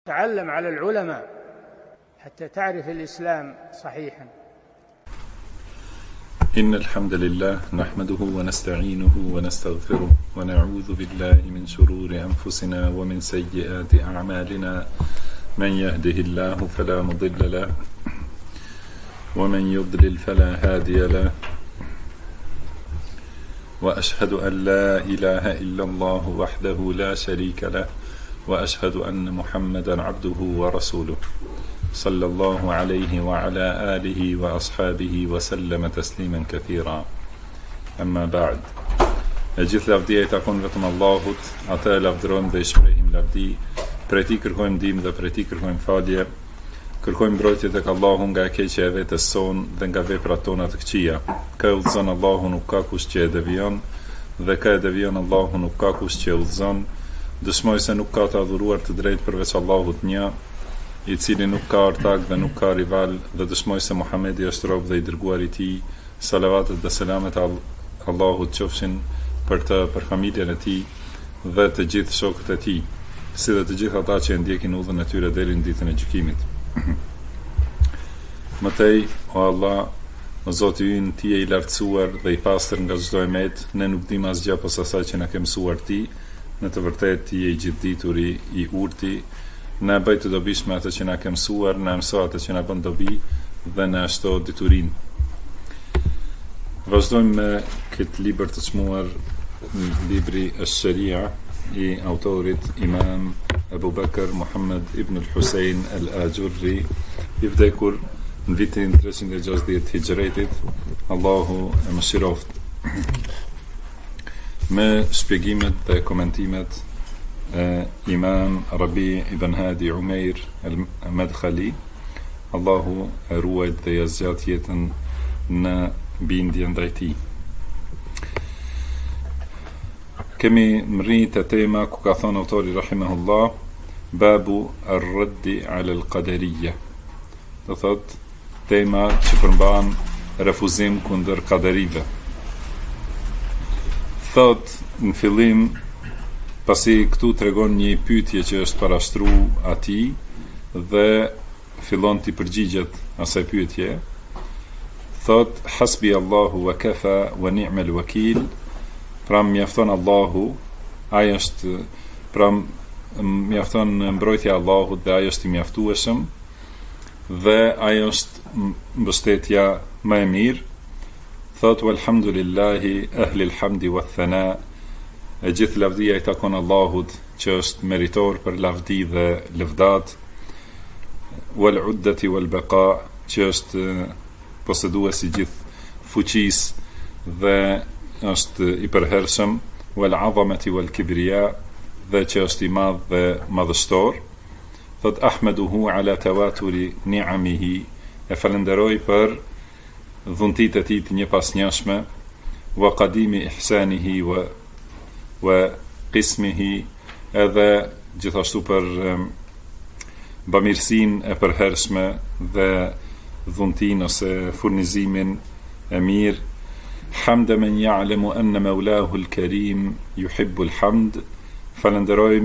تعلم على العلماء حتى تعرف الإسلام صحيحا. إن الحمد لله نحمده ونستعينه ونستغفره ونعوذ بالله من شرور أنفسنا ومن سيئات أعمالنا، من يهده الله فلا مضل له ومن يضلل فلا هادي له، وأشهد أن لا إله إلا الله وحده لا شريك له، وأشهد أن محمدا عبده ورسوله صلى الله عليه وعلى آله وأصحابه وسلم تسليما كثيرا. أما بعد. Gjithë lavdia I takon vetëm Allahut, ata e lavdërojmë dhe I shprehim lavdi, prej Tij kërkojmë ndihmë dhe prej Tij kërkojmë falje, kërkojmë mbrojtje tek Allahu nga e keqja e vetes son dhe nga veprat tona të këqija. Ka udhëzon Allahu, nuk ka kush që e devijon, dhe ka e devijon Allahu, nuk ka kush që e udhëzon. Dëshmoj se nuk ka të adhuruar të drejtë përveç Allahut një, I cili nuk ka ortak dhe nuk ka rival, dhe dëshmoj se Muhamedi është rob dhe I dërguar I Tij. Salavatet dhe selamet Allahut qofshin për të, për familjen e Tij dhe të gjithë shokët e Tij, si dhe të gjithë ata që e ndjekin udhën e tyre deri në ditën e gjykimit. Mëtej, o Allah, o Zoti ynë, Ti je I lartësuar dhe I pastër nga çdo emet, ne nuk dim asgjë posa asaj që na ke mësuar Ti. Në të vërtetë Ti je I gjithdituri, I urti, na bëj të dobishme atë që na ke mësuar, na mëso atë që na bën dobi dhe na shto diturinë. Vazhdojmë me këtë libër të çmuar, libri Ash-Sharia I autorit Imam Abu Bakr Muhammad ibn al-Husayn al-Ajurri, I vdekur në vitin 360 Hijretit. Allahu e mëshiroft. Me shpjegimet dhe komentimet Imam Rabi ibn Hadi Umair al-Madkhali, Allahu e ruajt dhe ja zgjat jetën në bindje ndaj Tij. Kemi mri të tema ku ka thonë autori rahimahullah, babu ar-raddi ala al-qadariyya. Do thot tema që përmban refuzim kundër qadarive. Thot në fillim, pasi këtu tregon një pyetje që është parashtru atij dhe fillon të përgjigjet asaj pyetje. Thot hasbi Allahu wa kafa wa ni'mal wakil. Pra mjafton Allahu, ai është, pra mjafton mbrojtja e Allahut dhe ai është I mjaftueshëm dhe ai është mbështetja më e mirë. Thot walhamdulillahi ahli alhamdi wa thana. E gjithë lavdia I takon Allahut që është meritor për lavdi dhe lëvdat, wal uddati wal baqa, që është posedues I gjithë fuqisë dhe është I përhershëm, wal azamati wal kibriya, dhe që është I madh dhe madhështor. Thot ahmaduhu ala tawaturi ni'amihi, e falenderoj për dhuntit e Tij të njëpasnjashme, wa qadimi ihsanihi wa qismihi, edhe gjithashtu për bamirësinë e përhershme dhe dhuntin ose furnizimin e mirë. Hamda men ya'lamu anna maulahu al-karim yuhibbu al-hamd. Falenderoj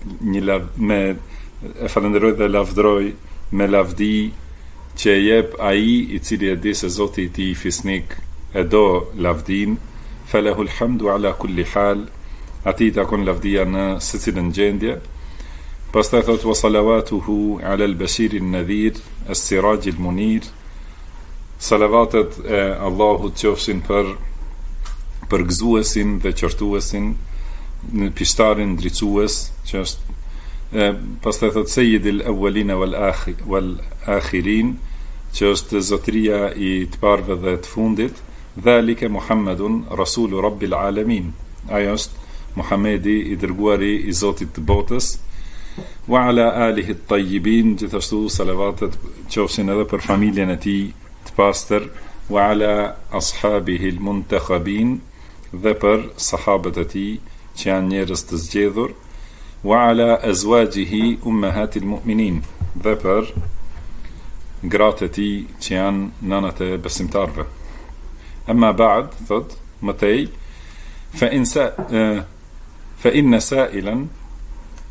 falenderoj dhe lavdroj me lavdi që e jep ai I cili e di se Zoti I tij fisnik e do lavdin. Falahu al-hamdu ala kulli hal. Ati takon lavdia në secilën gjendje. Pastaj thot wa salawatuhu ala al-bashir an-nadhir as-siraj al-munir. Salavatet e Allahut qofshin për gëzuesin dhe qortuesin, në pishtarin drejtues, që është pastaj thot sayyidil awwalin wal akhirin, që është zotëria I të parëve dhe të fundit. Dhalika Muhammadun rasulu rabbil alamin. Ai është Muhamedi I dërguari I Zotit të botës. Wa ala alihi at-tayyibin, gjithashtu salavatet qofshin edhe për familjen e Tij të pastër. Wa ala ashabihi al-muntakhabin, dhe për sahabët e Tij që janë njerëz të zgjedhur. Wa ala azwajihi ummahatil mu'minin, dhe për gratë e Tij që janë nënat e besimtarëve. Amma ba'd, thot mëtej, fa inna sa'ilan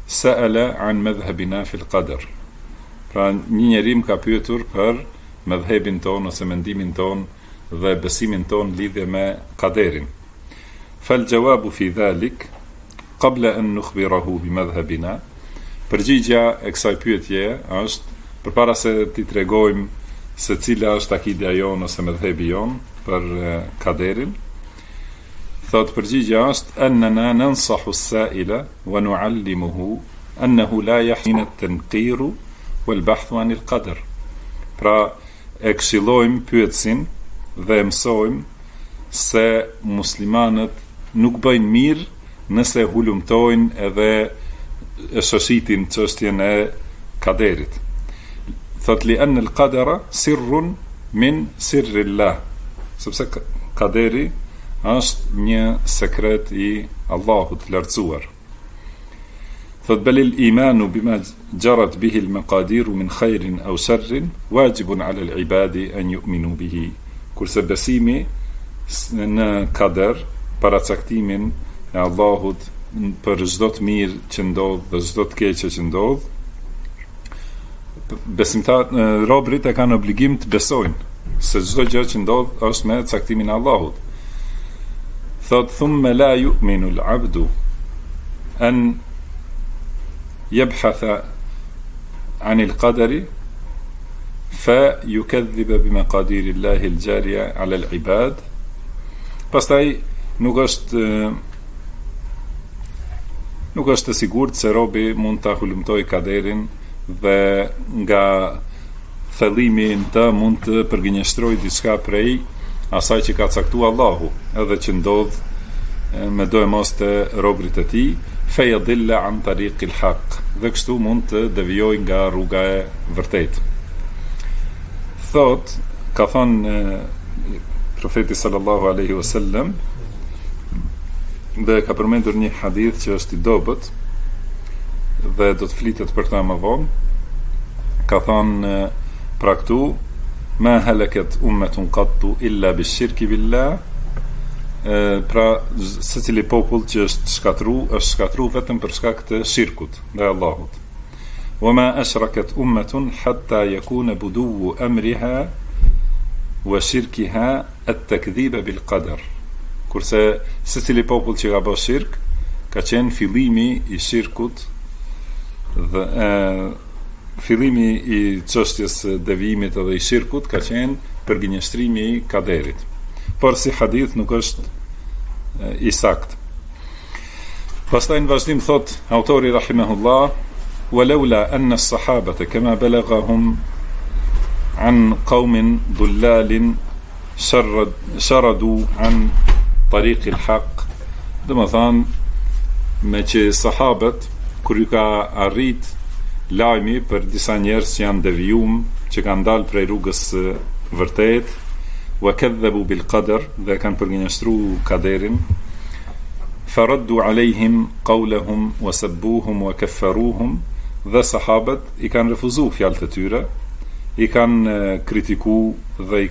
sa'ala an madhhabina fil qadr. Pra një njeri më ka pyetur për madhhabin ton ose mendimin ton dhe besimin ton lidhje me kaderin. Fal jawabu fi dhalik qabla an nukhbirahu bi madhhabina. Përgjigja e kësaj pyetje është, përpara se t'i tregojmë se cila është akida jon ose madhhabi jon për kaderin, thot përgjigja është annana nansahu as-sa'ila wa nu'allimuhu annahu la yahina at-tanqiru wal bahthu anil qadr. Pra e këshillojmë pyetsin dhe mësojmë se muslimanët nuk bëjnë mirë nëse hulumtojnë edhe e shoshitin çështjen e kaderit. Thot li anë al-qadara sirrun min sirrillah, sepse kaderi është një sekret i Allahut lartësuar. Thot belil imanu bima jarat bihi al-maqadiru min khairin aw sharrin wajibun ala al-ibadi an yu'minu bihi. Kurse besimi në kader, paracaktimin e Allahut për çdo të mirë që ndodh dhe çdo të keqe që ndodh, robrit e kanë obligim të besojnë se çdo gjë që ndodh është me caktimin e Allahut. Thot thumma la yu'minu al-'abdu an yabhatha 'an al-qadari fa yukadhdhiba bimaqadir Allah al-jariya 'ala al-'ibad. Pastaj nuk është e sigurt se robi mund ta hulumtojë kaderin dhe nga thellimi të mund të përgjigjëstrojë diçka prej asaj që ka caktuar Allahu, edhe që ndodh me do e mos të robrit e tij, fa yadilla an tariqil haq, dhe kështu mund të devijojë nga rruga e vërtetë. Thot, ka thënë profeti sallallahu alaihi wasallam, dhe ka përmendur një hadith që është i dobët dhe do të flitet për ta më vonë. Ka thënë pra këtu, ma halakat ummatun qattu illa bishirki billah. Pra secili popull që është shkatru vetëm për shkak të shirkut ndaj Allahut. Wa ma ashrakat ummatun hatta yakuna buduwu amriha wa shirkiha at-takdhiba bil qadar. Kurse secili popull që ka bërë shirk ka qenë fillimi i shirkut dhe fillimi i çështjes devijimit edhe i shirkut ka qenë përgjigjëstrimi i kaderit. Por si hadith nuk është i sakt. Pastaj në vazhdim thot autori rahimahullah, walaula anna as-sahabata kama balaghahum an qaumin dullalin sharadu an tariq al-haq. Domethënë me që sahabët kur ju ka arrit lajmi për disa njerëz që janë devijum, që kanë dalë prej rrugës vërtet, wa kadhabu bil qadar, dhe kanë përgjigjëstruar kaderin, faraddu alejhim qawlahum wa sabbuhum wa kaffaruhum, dhe sahabët i kanë refuzuar fjalët e tyre, i kanë kritikuar dhe i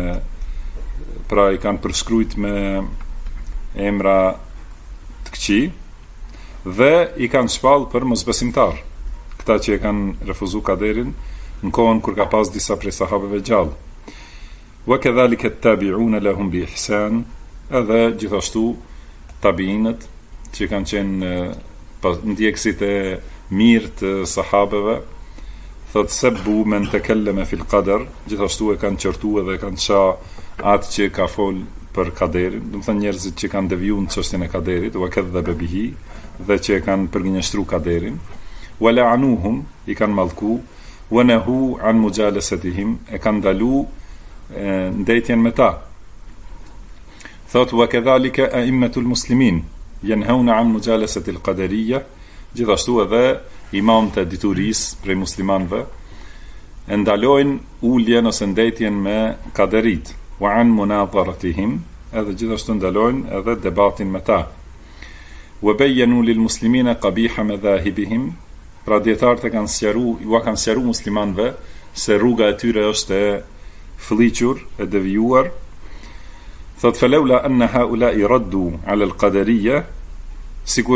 kanë përshkruajt me emra të këqij dhe i kanë shpallë për mosbesimtar, këta që e kanë refuzuar kaderin në kohën kur ka pas disa prej sahabëve gjallë. Wa kadhalika at-tabi'una lahum bi ihsan, edhe gjithashtu tabiinët që kanë qenë ndjekësit e mirë të sahabëve, thot sabbu men takallama fil qadar, gjithashtu e kanë qortuar dhe kanë atë që ka fol për kaderin, do të thënë njerëzit që kanë devijuar në çështjen e kaderit, wa kadhaba bihi, dhe që e kanë përgjigjëstruar kaderin, wa la'anuhum, i kanë mallku, wa nahu an mujalasatihim, e kanë ndalu ndetjen me ta. Thot wa kadhalika a'immatul muslimin yanhauna an mujalasati al-qadariyya, gjithashtu edhe imamët e diturisë prej muslimanëve e ndalojnë uljen ose ndetjen me kaderit, wa an munadharatihim, edhe gjithashtu ndalojnë edhe debatin me ta. Wa bayyanu lil muslimina qabiha madhahibihim, pra dietarët kanë sqaruar muslimanëve se rruga e tyre është e fëlliqur, e devijuar. Thot falaula anna haula'i raddu ala al-qadariyya, sikur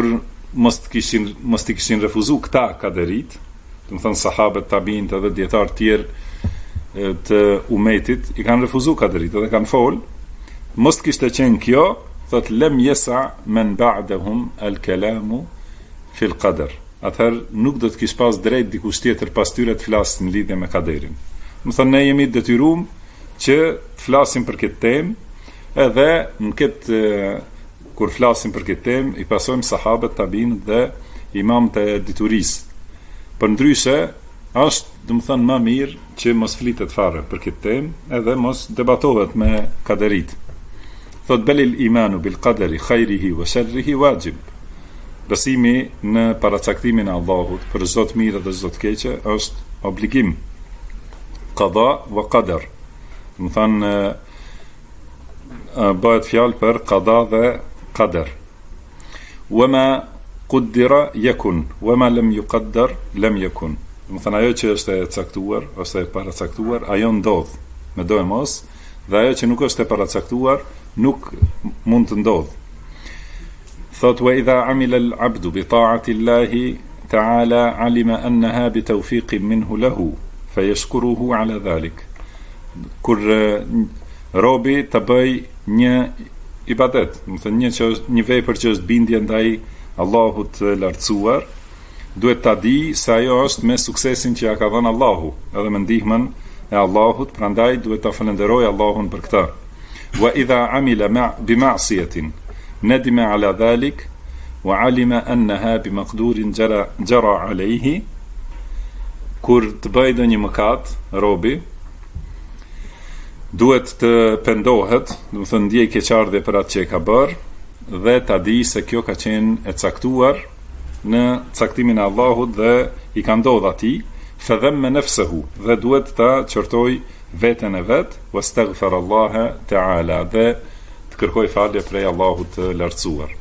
mos t'i kishin refuzu këta kaderit, do të thënë sahabët, tabiinët edhe dietarë tjerë të umetit i kanë refuzu kaderit edhe kanë fol, mos kishte qenë kjo, thot lem yesa men ba'dahum al-kalamu fil qadar. Atëherë nuk do të kish pas drejt dikush tjetër pas tyre të flasë në lidhje me kaderin. Do të thënë ne jemi detyruar që të flasim për këtë temë, edhe në këtë kur flasim për këtë temë i pasojmë sahabët, tabiinët dhe imamët e diturisë. Përndryshe është, do të thënë, më mirë që mos flitet fare për këtë temë edhe mos debatohet me kaderit. Thot belil imanu bil qadari khairihi wa sharrihi wajib. Besimi në paracaktimin e Allahut për çdo të mirë dhe çdo të keqe është obligim. Qada wa qadar. Do të thënë bëhet fjalë për qada dhe qadar. Wama quddira yakun, wama lam yuqaddar lam yakun. Do të thënë ajo që është e caktuar ose e paracaktuar, ajo ndodh, me do e mos, dhe ajo që nuk është e paracaktuar nuk mund të ndodh. Thot wa idha amila al-abdu bi ta'ati Allahi ta'ala alima annaha bi tawfiqin minhu lahu fayashkuruhu ala dhalik. Kur robi të bëj një ibadet, do të thënë një vepër që është bindje ndaj Allahut të lartësuar, duhet ta di se ajo është me suksesin që ja ka dhënë Allahu, edhe me ndihmën e Allahut, prandaj duhet ta falenderoj Allahun për këtë. Wa idha amila bi ma'siyatin nadima ala dhalik wa alima annaha bi maqdurin jara alayhi. Kur të bëj ndonjë mëkat, robi duhet të pendohet, do të thënë ndjej keqardhje për atë që e ka bërë dhe ta di se kjo ka qenë e caktuar në caktimin e Allahut dhe i ka ndodhur atij, fadhamma nafsuhu, dhe duhet ta qortoj veten e vet, wastaghfar Allah ta'ala, dhe të kërkoj falje prej Allahut të lartësuar.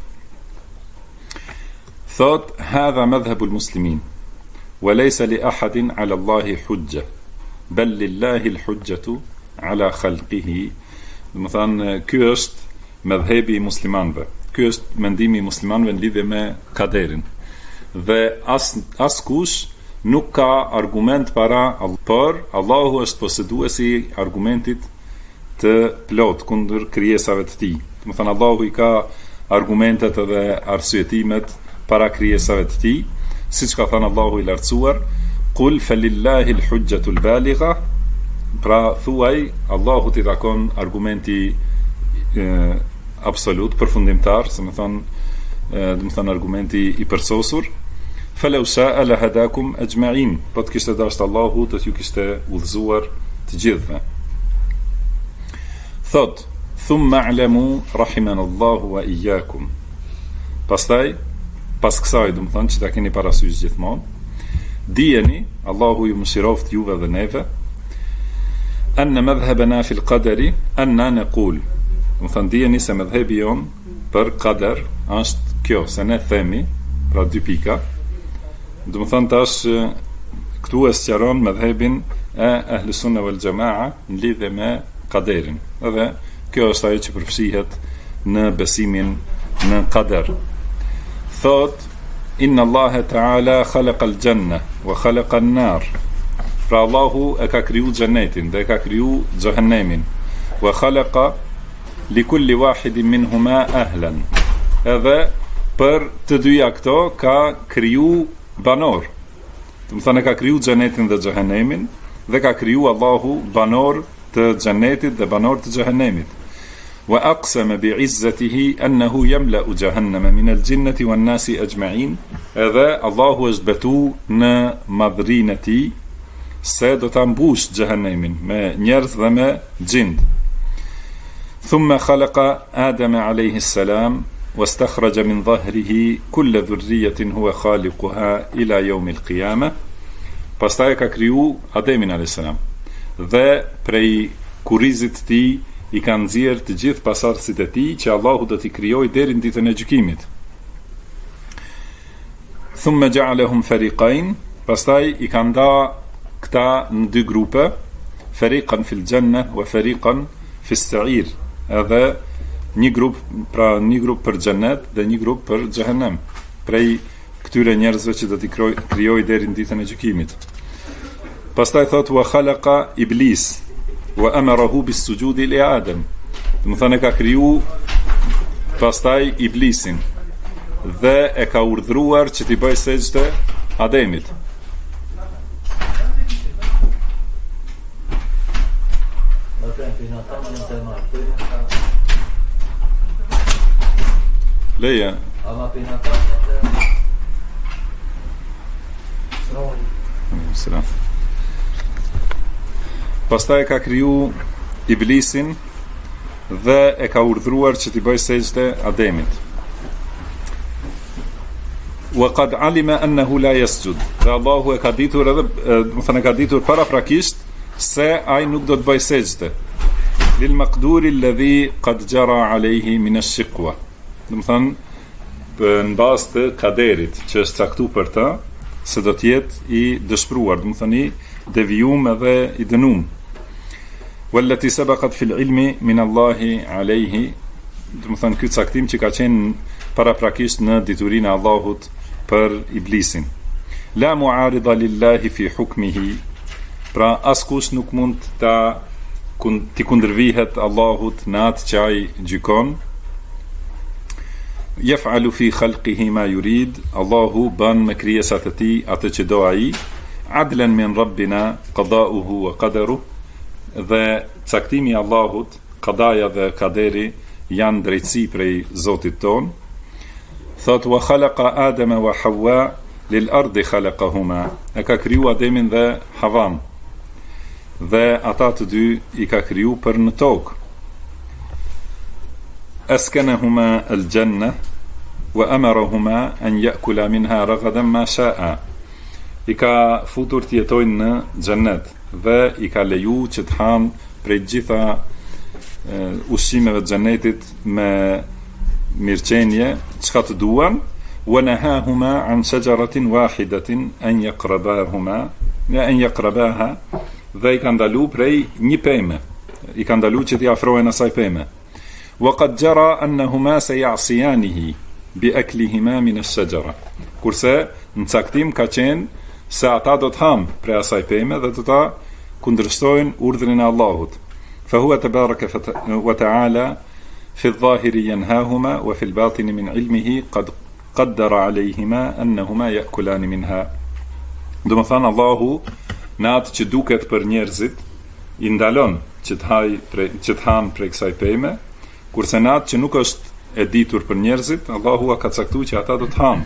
Thot hadha madhhabu al-muslimin wa laysa li ahadin 'ala Allahi hujja bal lillahi al-hujjatu 'ala khalqihi. Do të thënë ky është madhhabi i muslimanëve. Ky është mendimi i muslimanëve në lidhje me kaderin. Dhe askush nuk ka argument para, por Allahu është poseduesi i argumentit të plot kundër krijesave të tij. Do të thënë Allahu i ka argumentet dhe arsyetimet para krijesave të tij, siç ka thënë Allahu i lartësuar, qul falillahi al-hujjatu al-baligha. Pra thuaj, Allahut i takon argumenti absolut, përfundimtar, se më thonë, do të thënë argumenti i përsosur. Falau sha'a lahadakum ajma'in. Po të kishte dashur Allahu, do t'ju kishte udhëzuar të gjithëve. Thot, thumma a'lamu rahimanallahu wa iyyakum. Pastaj, pas kësaj, do të thënë që ta keni parasysh gjithmonë, dijeni, Allahu ju mëshiroft juve dhe neve, anna madhhabana fil qadari anna naqul. Do të thënë dijeni se madhhabi jon për qadar është kjo, se ne themi, pra dy pika. Do të thënë tash këtu e sqaron madhhabin e Ahlus Sunna wal Jamaa në lidhje me qaderin. Edhe kjo është ajo që përfshihet në besimin në qadar. Thot inna Allah ta'ala khalaqa al-janna wa khalaqa an-nar. Pra Allahu e ka kriju xhenetin dhe e ka kriju xhehenemin. Wa khalaqa li kulli wahidin minhuma ahlan. Edhe për të dyja këto ka kriju banor. Do të thënë ka kriju xhenetin dhe xhehenemin dhe ka kriju Allahu banor të xhenetit dhe banor të xhehenemit. Wa aqsama bi'izzatihi annahu yamla'u jahannama min al-jinnati wan-nasi ajma'in. Edhe Allahu është betu në madhrinë e tij se do ta mbush xhehenemin me njerëz dhe me xhind. Thumma khalaqa Adama alayhi salam wastakhraja min dhahrihi kull dhurriyatin huwa khaliquha ila yawm al-qiyamah. Pastaj ka kriju Ademin alayhis salam dhe prej kurrizit të tij i ka nxjerr të gjithë pasardhësit e tij që Allahu do t'i krijojë deri në ditën e gjykimit. Thumma ja'alahum fariqain. Pastaj i ka nda këta në dy grupe, fariqan fil janna wa fariqan fis sa'ir. Edhe një grup për xhenet dhe një grup për xhehenem. prej këtyre njerëzve që do t'i krijoj deri në ditën e gjykimit. Pastaj thot wa khalaqa iblis wa amarahu bis sujudi li Adem. Do të thonë ka kriju pastaj iblisin dhe e ka urdhëruar që t'i bëjë sejdë Ademit. Leja. Selam. Pastaj ka kriju iblisin dhe e ka urdhëruar që t'i bëjë sejdë Ademit. Wa qad alima annahu la yasjud. Dhe Allahu e ka ditur edhe, do të thënë ka ditur paraprakisht se ai nuk do të bëjë sejdë. Lil maqduri alladhi qad jara alayhi min ash-shiqwa. Do të thënë në bazë të kaderit që është caktuar për të, se do të jetë i dëshpëruar, do të thënë i devijum edhe i dënuar. Wallati sabaqat fil ilmi min Allahi alayhi. Do të thënë ky caktim që ka qenë paraprakisht në diturinë e Allahut për iblisin. La mu'arida lillahi fi hukmihi. Pra askush nuk mund t'i kundërvihet Allahut në atë që ai gjykon. Yaf'alu fi khalqihi ma yurid. Allahu bën me krijesat e tij atë që do ai. Adlan min rabbina qada'uhu wa qadaruhu. Dhe caktimi i Allahut, qadaja dhe kaderi janë drejtësi prej Zotit ton. Thot wa khalaqa Adama wa Hawa lil ardi khalaqahuma. E ka kriju Ademin dhe Havan. Dhe ata të dy i ka kriju për në tokë. Askanahuma al-janna wa amarahuma an ya'kula minha ragadan ma sha'a. I ka futur të jetojnë në xhennet dhe i ka leju që të hanë prej gjitha ushqimeve të xhennetit me mirëqenie çka të duan. Wa nahahuma an shajaratin wahidatin an yaqrabaha. Dhe i ka ndalu prej një pemë. I ka ndalu që t'i afrohen asaj pemë. Wa qad jara annahuma sayasiyanihi bi aklihima min ash-shajara. Kurse në caktim ka qenë se ata do të hanë prej asaj pemë dhe do ta kundërshtojnë urdhrin e Allahut. Fa huwa tabaraka wa ta'ala fi adh-dhahiri yanhahuma wa fi al-batini min ilmihi qad qaddara alayhima annahuma ya'kulani minha. Do të thonë Allahu në atë që duket për njerëzit i ndalon që të hanë prej kësaj pemë, kurse në atë që nuk është e ditur për njerëzit, Allahu ka caktuar që ata do të hanë.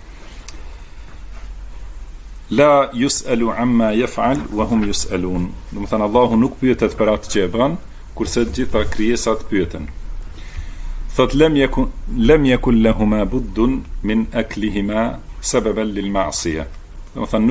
La yus'alu amma yaf'al wa hum yus'alun. Do të thënë Allahu nuk pyetet për atë që e bën, kurse të gjitha krijesat pyeten. Thot lam yakun lahuma buddun min aklihima sababan lil ma'siyah. Do të thënë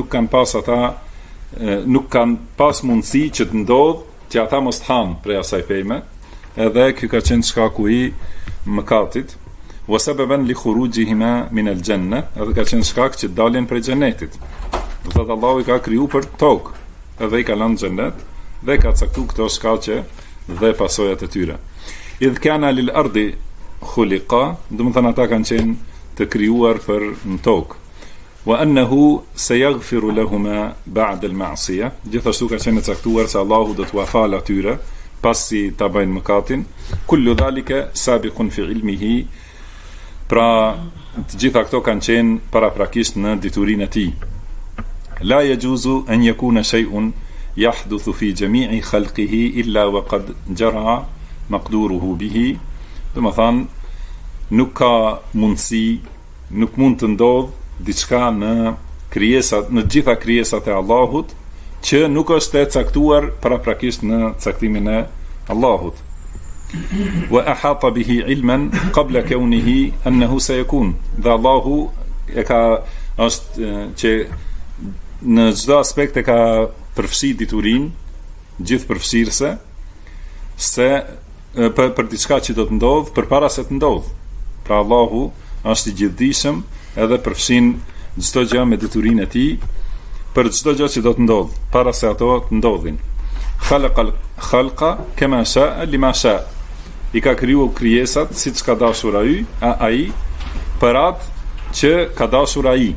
nuk kanë pas mundësi që të ndodh që ata mos të hanë prej asaj pemë, edhe ky ka qenë shkaku i mëkatit. Wa sababan li khurujihima min al-janna, edhe ka qenë shkak që dalin prej xhenetit. Do thotë Allahu i ka kriju për tokë, edhe i ka lënë xhenet dhe ka caktuar këto shkaqe dhe pasojat e tyre. Idh kana lil ardi khuliqa, do të thënë ata kanë qenë të krijuar për në tokë. Wa annahu sayaghfiru lahumā ba'da al-ma'siyah. Gjithashtu ka qenë caktuar se Allahu do t'u falë atyre pasi ta bëjnë mëkatin. Kullu dhalika sabiqun fi ilmihi. Pra të gjitha këto kanë qenë paraprakisht në diturinë e tij. La yajuzu an yakuna shay'un yahduthu fi jami'i khalqihi illa wa qad jara maqduruhu bihi. Do të thonë nuk ka mundësi, nuk mund të ndodh diçka në krijesat, në gjitha krijesat e Allahut që nuk është e caktuar paraprakisht në caktimin e Allahut. Wa ahata bihi ilman qabla kawnihi annahu sayakun. Dhe Allahu e ka është që në çdo aspekt e ka përfshi diturinë gjithë përfshirëse se për diçka që do të ndodh përpara se të ndodh. Pra Allahu është i gjithdijshëm edhe përfshin çdo gjë me diturinë e tij për çdo gjë që do të ndodh para se ato të ndodhin. Khalqa kama sha'a lima sha'a. I ka kriju krijesat siç ka dashur ai për atë që ka dashur ai.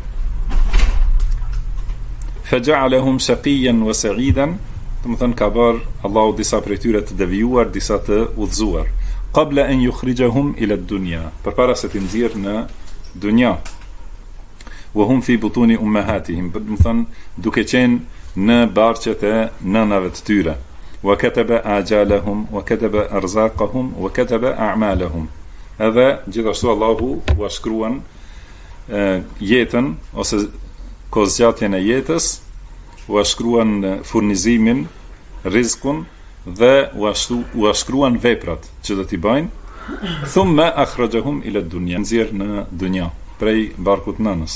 Faja'alahum shaqiyan wa sa'idan, do të thënë ka bërë Allahu disa prej tyre të devijuar, disa të udhëzuar. Qabla an yukhrijahum ila ad-dunya, përpara se të nxjerrë në dunja. Wa hum fi butuni ummahatihim, do të thënë duke qenë në barqet e nënave të tyre. Wa kataba ajalahum wa kataba arzaqahum wa kataba a'malahum. Edhe gjithashtu Allahu u shkruan jetën ose kozgjatjen e jetës, u shkruan furnizimin, rizkun dhe u shkruan veprat që do t'i bëjnë. Thumma akhrajahum ila ad-dunya, nxjerr në dunja prej barkut nënës.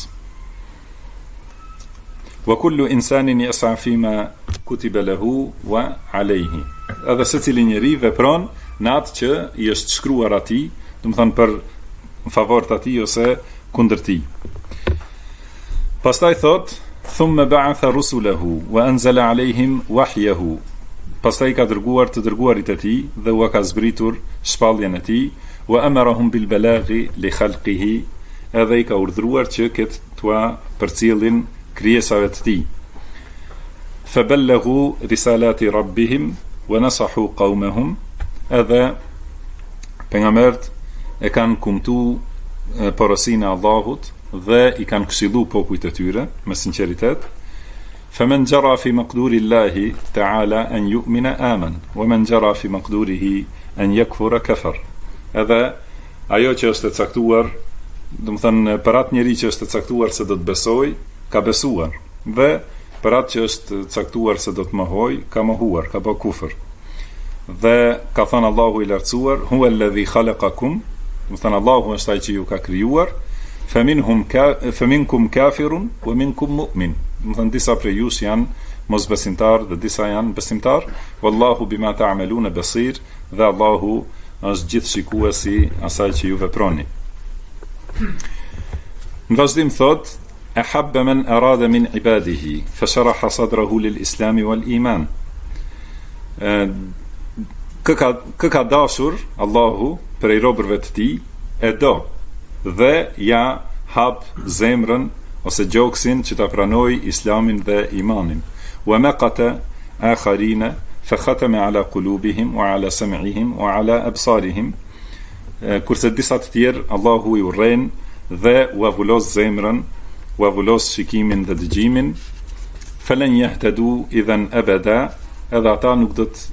Wa kullu insanin yas'a fima kutiba lahu wa alayhi. Edhe secili njeri vepron në atë që i është shkruar atij, do të thënë për favor të atij ose kundër tij. Pastaj thot, thumma ba'atha rusulahu wa anzala alayhim wahyahu. Pastaj ka dërguar të dërguarit e tij dhe u ka zbritur shpalljen e tij, wa amarahum bil balaghi li khalqihi, edhe i ka urdhëruar që këtë tua përcjellin krijesave të tij. Faballaghu risalati rabbihim wa nasahu qaumahum, edhe pejgambert e kanë kumtu porosinë e Allahut dhe i kanë këshillu popujt e tyre me sinqeritet. Faman jara fi maqduri Allahi ta'ala an yu'mina aman, wa man jara fi maqdurihi an yakfura kafar. Edhe ajo që është e caktuar, do të thënë për atë njeri që është e caktuar se do të besoj, ka besuar, dhe për atë që është caktuar se do të mohoj, ka mohuar, ka bë kufër. Dhe ka thënë Allahu i lartësuar, huwa alladhi khalaqakum, do të thënë Allahu është ai që ju ka krijuar, faminkum kafirun wa minkum mu'min. Do të thënë disa prej jush janë mosbesimtar dhe disa janë besimtar. Wallahu bima ta'maluna basir, dhe Allahu është gjithë shikuesi asaj që ju veproni. Në vazhdim thot, ahabba man arada min ibadihi fasharaha sadrahu lil islami wal iman. Kë ka dashur Allahu prej robërve të tij, e do dhe ja hap zemrën ose gjoksin që ta pranoj islamin dhe imanin. Wa maqata akharina fa khatama ala qulubihim wa ala sam'ihim wa ala absarihim. Kurse disa të tjerë Allahu i urren dhe u avullos zemrën, u avullos shikimin dhe dëgjimin. Falan yahtadu idhan abada, edhe ata nuk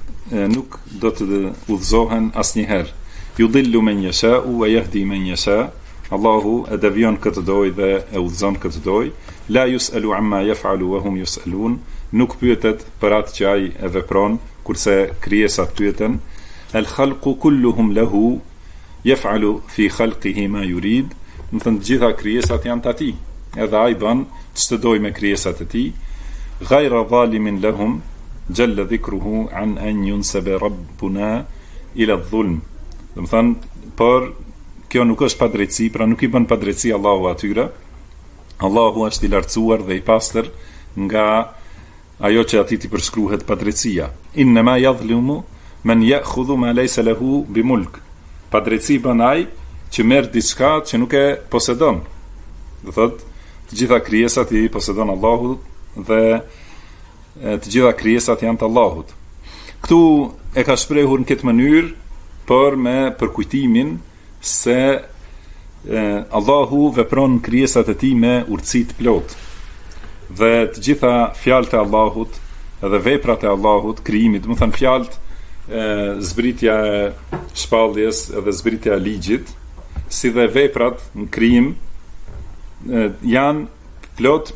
do të udhëzohen asnjëherë. Yudillu man yasha'u wa yahdi man yasha'. Allahu e devion këtë doj dhe e udhëzon këtë doj. La yus'alu amma yaf'alu wa hum yus'alun. Nuk pyetet për atë që ai e vepron, kurse krijesat pyeten. Al khalqu kulluhum lahu yaf'alu fi khalqihi ma yurid. Do të thënë të gjitha krijesat janë të atij, edhe ai bën ç'të doj me krijesat e tij. Ghayra zalimin lahum jalla dhikruhu an an yunsaba rabbuna ila adh-dhulm. Do të thënë, por kjo nuk është padrejtësi, pra nuk i bën padrejtësi Allahu atyre. Allahu është i lartësuar dhe i pastër nga ajo që atij i përshkruhet padrejtësia. Inna ma yadhlimu man ya'khudhu ma laysa lahu bimulk. Padrejtësi bën ai që merr diçka që nuk e posedon. Do thotë, të gjitha krijesat i posedon Allahu dhe të gjitha krijesat janë të Allahut. Këtu e ka shprehur në këtë mënyrë, por me përkujtimin se Allahu vepron krijesat e tij me urtësi të plotë. Dhe të gjitha fjalët e Allahut edhe veprat e Allahut, krijimi, do të thënë fjalët, zbritja e shpalljes edhe zbritja e ligjit, si dhe veprat në krijim, janë plot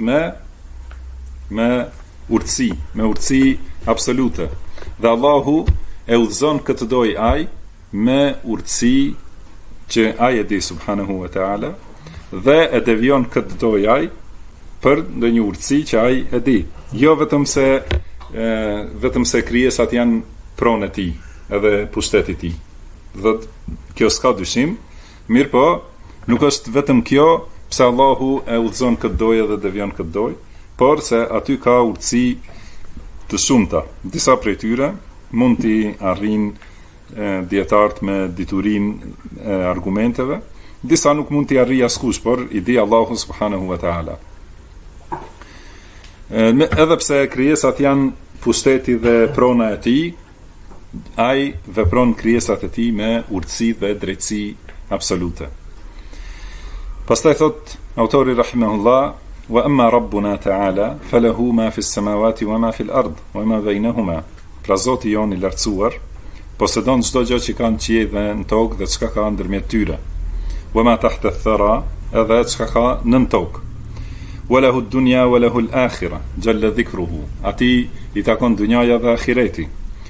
me urtësi absolute. Dhe Allahu e udhëzon këtë doj ai me urtësi që ai e di subhanahu wa ta'ala, dhe e devion këtë doj ai për ndonjë urtësi që ai e di. Jo vetëm se krijesat janë pronë e tij edhe pushteti i tij. Dhe kjo s'ka dyshim, mirë po, nuk është vetëm kjo pse Allahu e udhëzon këtë dojë dhe devion këtë dojë, por se aty ka urtësi të shumta. Disa prej tyre mund t'i arrin dietarët me diturinë e argumenteve, disa nuk mund t'i arrijë askush, por i di Allahu subhanahu wa ta'ala. Edhe pse krijesat janë pushteti dhe prona e tij, ai vepron krijesat e tij me urtësi dhe drejtësi absolute. Pastaj thot autori rahimahullah: wa amma rabbuna ta'ala falahu ma fi s-samawati wa ma fi l-ard wa ma baynahuma. Pra Zoti jon i lartësuar posedon çdo gjë që ka në qiell dhe në tokë dhe çka ka ndërmjet tyre. Wa ma tahta ath-thara, edhe çka ka nën tokë. Wa lahu ad-dunya wa lahu al-akhirah jalla dhikruhu. Ati i takon dunjaja dhe ahireti.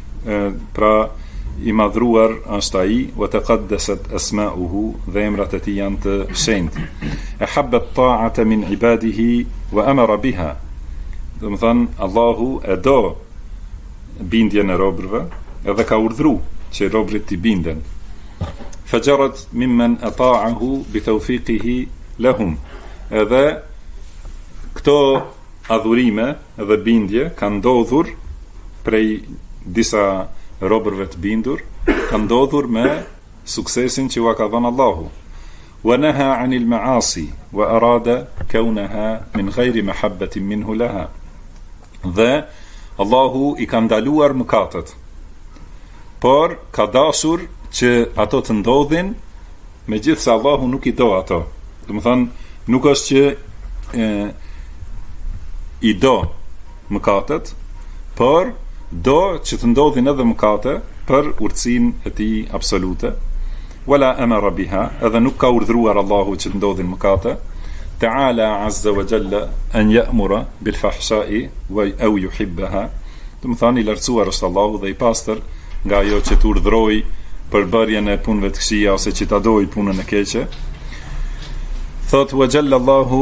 Pra i madhruar është ai, wa taqaddasat asma'uhu, dhe emrat e tij janë të shenjtë. Ahabba at-ta'ata min ibadihi wa amara biha. Do të thënë Allahu e do bindjen e robërve edhe ka urdhëruar që robërit t'i binden. Fajarat mimman ata'ahu bi tawfiqihi lahum. Edhe këto adhurime dhe bindje kanë ndodhur prej disa robërve të bindur, kanë ndodhur me suksesin që ua ka dhënë Allahu. Wa naha 'anil ma'asi wa arada kaunaha min ghairi mahabbatin minhu laha. Dhe Allahu i ka ndaluar mëkatet, por ka dashur që ato të ndodhin, megjithse Allahu nuk i do ato. Do të thënë, nuk është që i do mëkatet, por do që të ndodhin edhe mëkate për urtësinë e tij absolute. Wala amara biha, edhe nuk ka urdhëruar Allahu që të ndodhin mëkate. Ta'ala azza wa jalla an ya'mura bil fahsha'i wa aw yuhibbaha. Do të thënë, i lartësuar është Allahu dhe i pastër nga ajo që të urdhëroj për bërjen e punëve të këqija ose që ta dojë punën e keqe. Thot wa jalla Allahu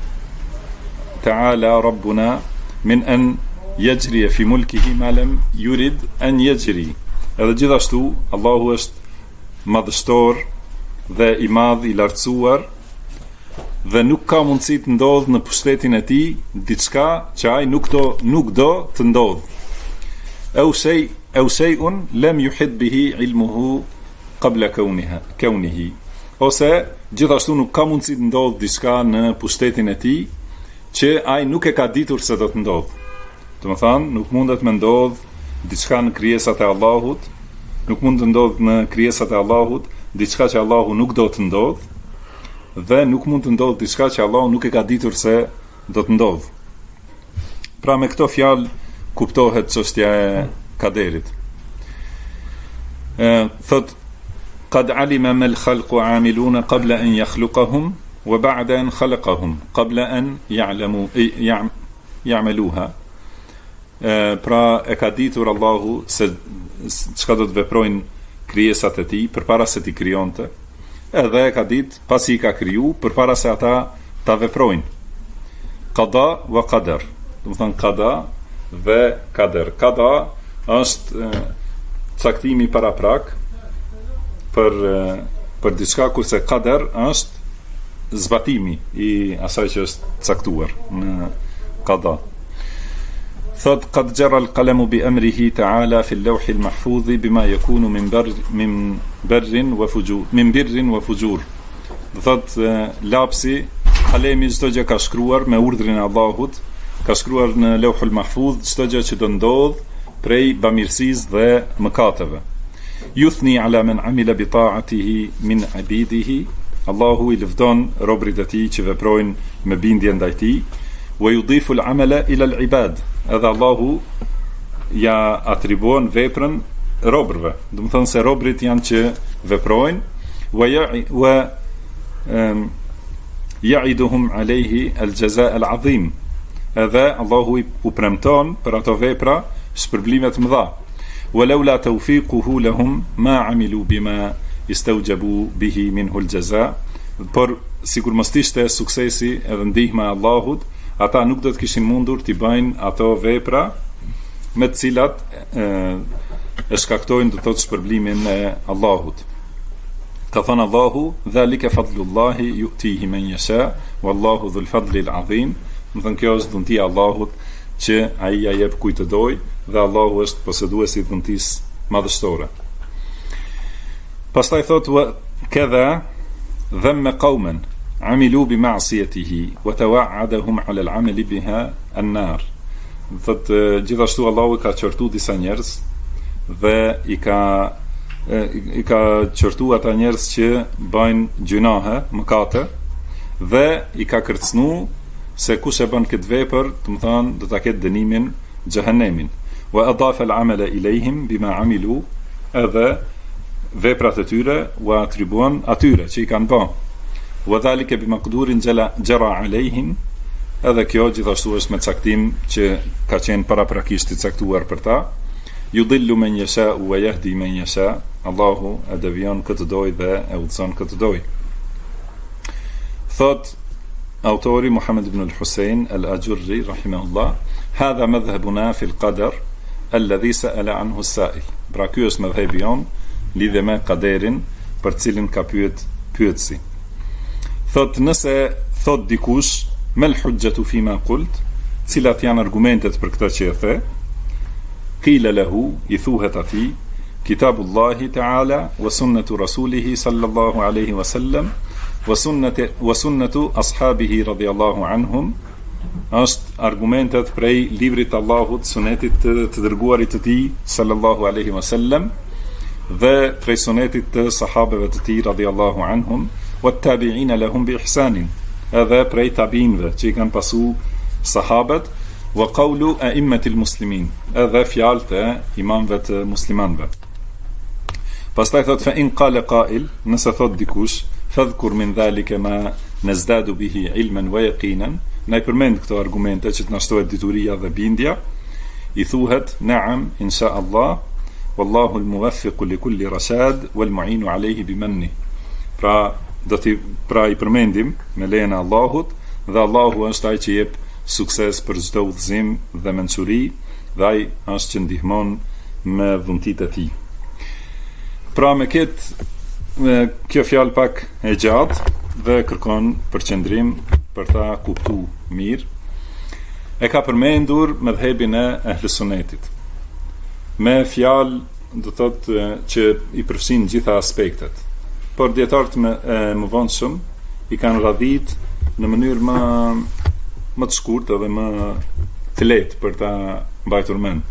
ta'ala rabbuna min an yajri fi mulkihi ma lam yurid an yajri. Edhe gjithashtu Allahu është madhështor dhe i madh, i lartësuar, dhe nuk ka mundësi të ndodh në pushtetin e tij diçka që ai nuk do të ndodh. Au shay'un lam yuhid bihi ilmuhu qabla kaunihi. Ose gjithashtu nuk ka mundësi të ndodh diçka në pushtetin e tij që ai nuk e ka ditur se do të ndodh. Do të thonë, nuk mundet me ndodh diçka në krijesat e Allahut, nuk mund të ndodh në krijesat e Allahut diçka që Allahu nuk do të ndodh, dhe nuk mund të ndodh diçka që Allahu nuk e ka ditur se do të ndodh. Pra me këto fjalë kuptohet çështja e kaderit. Thot qad alima mal khalqu amiluna qabla an yakhluqahum wa ba'da an khalaqahum qabla an ya'maluha. Pra e ka ditur Allahu se çka do të veprojnë krijesat e tij përpara se t'i krijonte, edhe e ka ditë pasi i ka kriju përpara se ata ta veprojnë. Qada wa qadar. Do të thonë qada dhe kader. Qada është caktimi paraprak për diçka, kurse qadar është zbatimi i asaj që është caktuar në qada. Thot qad jara al-qalamu bi amrihi ta'ala fi al-lawh al-mahfuz bima yakunu min birrin wa fujur. Thot lapsi, kalemi çdo gjë ka shkruar me urdhrin e Allahut, ka shkruar në Lauhul Mahfuz çdo gjë që do ndodh prej bamirësisë dhe mëkateve. Yuthni ala man amila bi ta'atihi min abidihi. Allahu i lëvdon robërit e tij që veprojnë me bindje ndaj tij. Wa yudhifu al-amala ila al-ibad. Edhe Allahu ja atribuon veprën robërve. Do të thonë se robërit janë që veprojnë, wa ya'iduhum alayhi al-jazaa al-'azim. Edhe Allahu u premton për ato vepra shpërblime të mëdha. Walaula tawfiquhu lahum ma 'amilu bima istawjabu bihi minhu al-jazaa. Por sikur mos ishte suksesi edhe ndihma e Allahut, ata nuk do të kishin mundur t'i bëjnë ato vepra me të cilat e shkaktojnë do të thotë shpërblimin e Allahut. Ka thënë Allahu, dhalika fadlullahi yu'tihi man yasha wallahu dhul fadli al-'azim. Do të thonë kjo është dhuntia e Allahut që ai ja jep kujt të dojë, dhe Allahu është poseduesi i dhuntisë madhështore. Pastaj thotë kedha dhamme qauman amilu bi ma'siyatihi wa tawa'adahum 'ala al-'amali biha an-nar. Thot gjithashtu Allahu ka qortu disa njerëz dhe i ka qortu ata njerëz që bëjnë gjunahe, mëkate, dhe i ka kërcënu se kush e bën këtë vepër, do të thonë do ta ketë dënimin xhehenemin. Wa adafa al-'amala ilayhim bima 'amilu, edhe veprat e tyre u atribuon atyre që i kanë bërë. Wa dhalika bimaqdurin jara 'alayhim, edhe kjo gjithashtu është me caktim që ka qenë paraprakisht i caktuar për ta. Yudillu man yasha wa yahdi man yasha, Allahu e devion këtë doj dhe e udhëson këtë doj. Thot autori Muhammad ibn al-Husayn al-Ajurri rahimahullah, hadha madhhabuna fi al-qadar alladhi sa'ala anhu as-sa'il. Pra ky është madhhabi jon lidhe me qaderin për cilin ka pyetësi. Thot nëse thot dikush mal hujjatu fima qult, cilat janë argumentet për këtë që e the, qila lahu, i thuhet atij, kitabullahi ta'ala wa sunnatu rasulihi sallallahu alaihi wasallam wa sunnatu ashabihi radiyallahu anhum, është argumentet prej librit të Allahut, sunetit të dërguarit të tij sallallahu alaihi wasallam dhe prej sunetit të sahabeve të tij radiyallahu anhum, wat tabi'ina lahum bi ihsanin, edhe prej tabiinëve që i kanë pasu sahabët, wa qawlu a'immatil muslimin, edhe fjalët e imamëve të muslimanëve. Pastaj thot fa in qala qa'il, nëse thot dikush, fadhkur min dhalika ma nazdadu bihi ilman wa yaqinan, na i përmend këto argumente që të na shtohet dituria dhe bindja, i thuhet na'am insha Allah, wallahu al-muwaffiq li kulli rashad wal mu'inu alayhi bi manni. Pra i përmendim me lejen e Allahut, dhe Allahu është ai që jep sukses për çdo udhëzim dhe mençuri, dhe ai është që ndihmon me dhuntitë e tij. Pra me kjo fjalë pak e gjatë dhe kërkon përqendrim për ta kuptu mirë, e ka përmendur mëdhëbin e Ahlus Sunnetit me fjalë, do thotë që i përfshin gjitha aspektet, por dietarët më vonshëm i kanë radhit në mënyrë më të shkurtë dhe më të lehtë për ta mbajtur mend.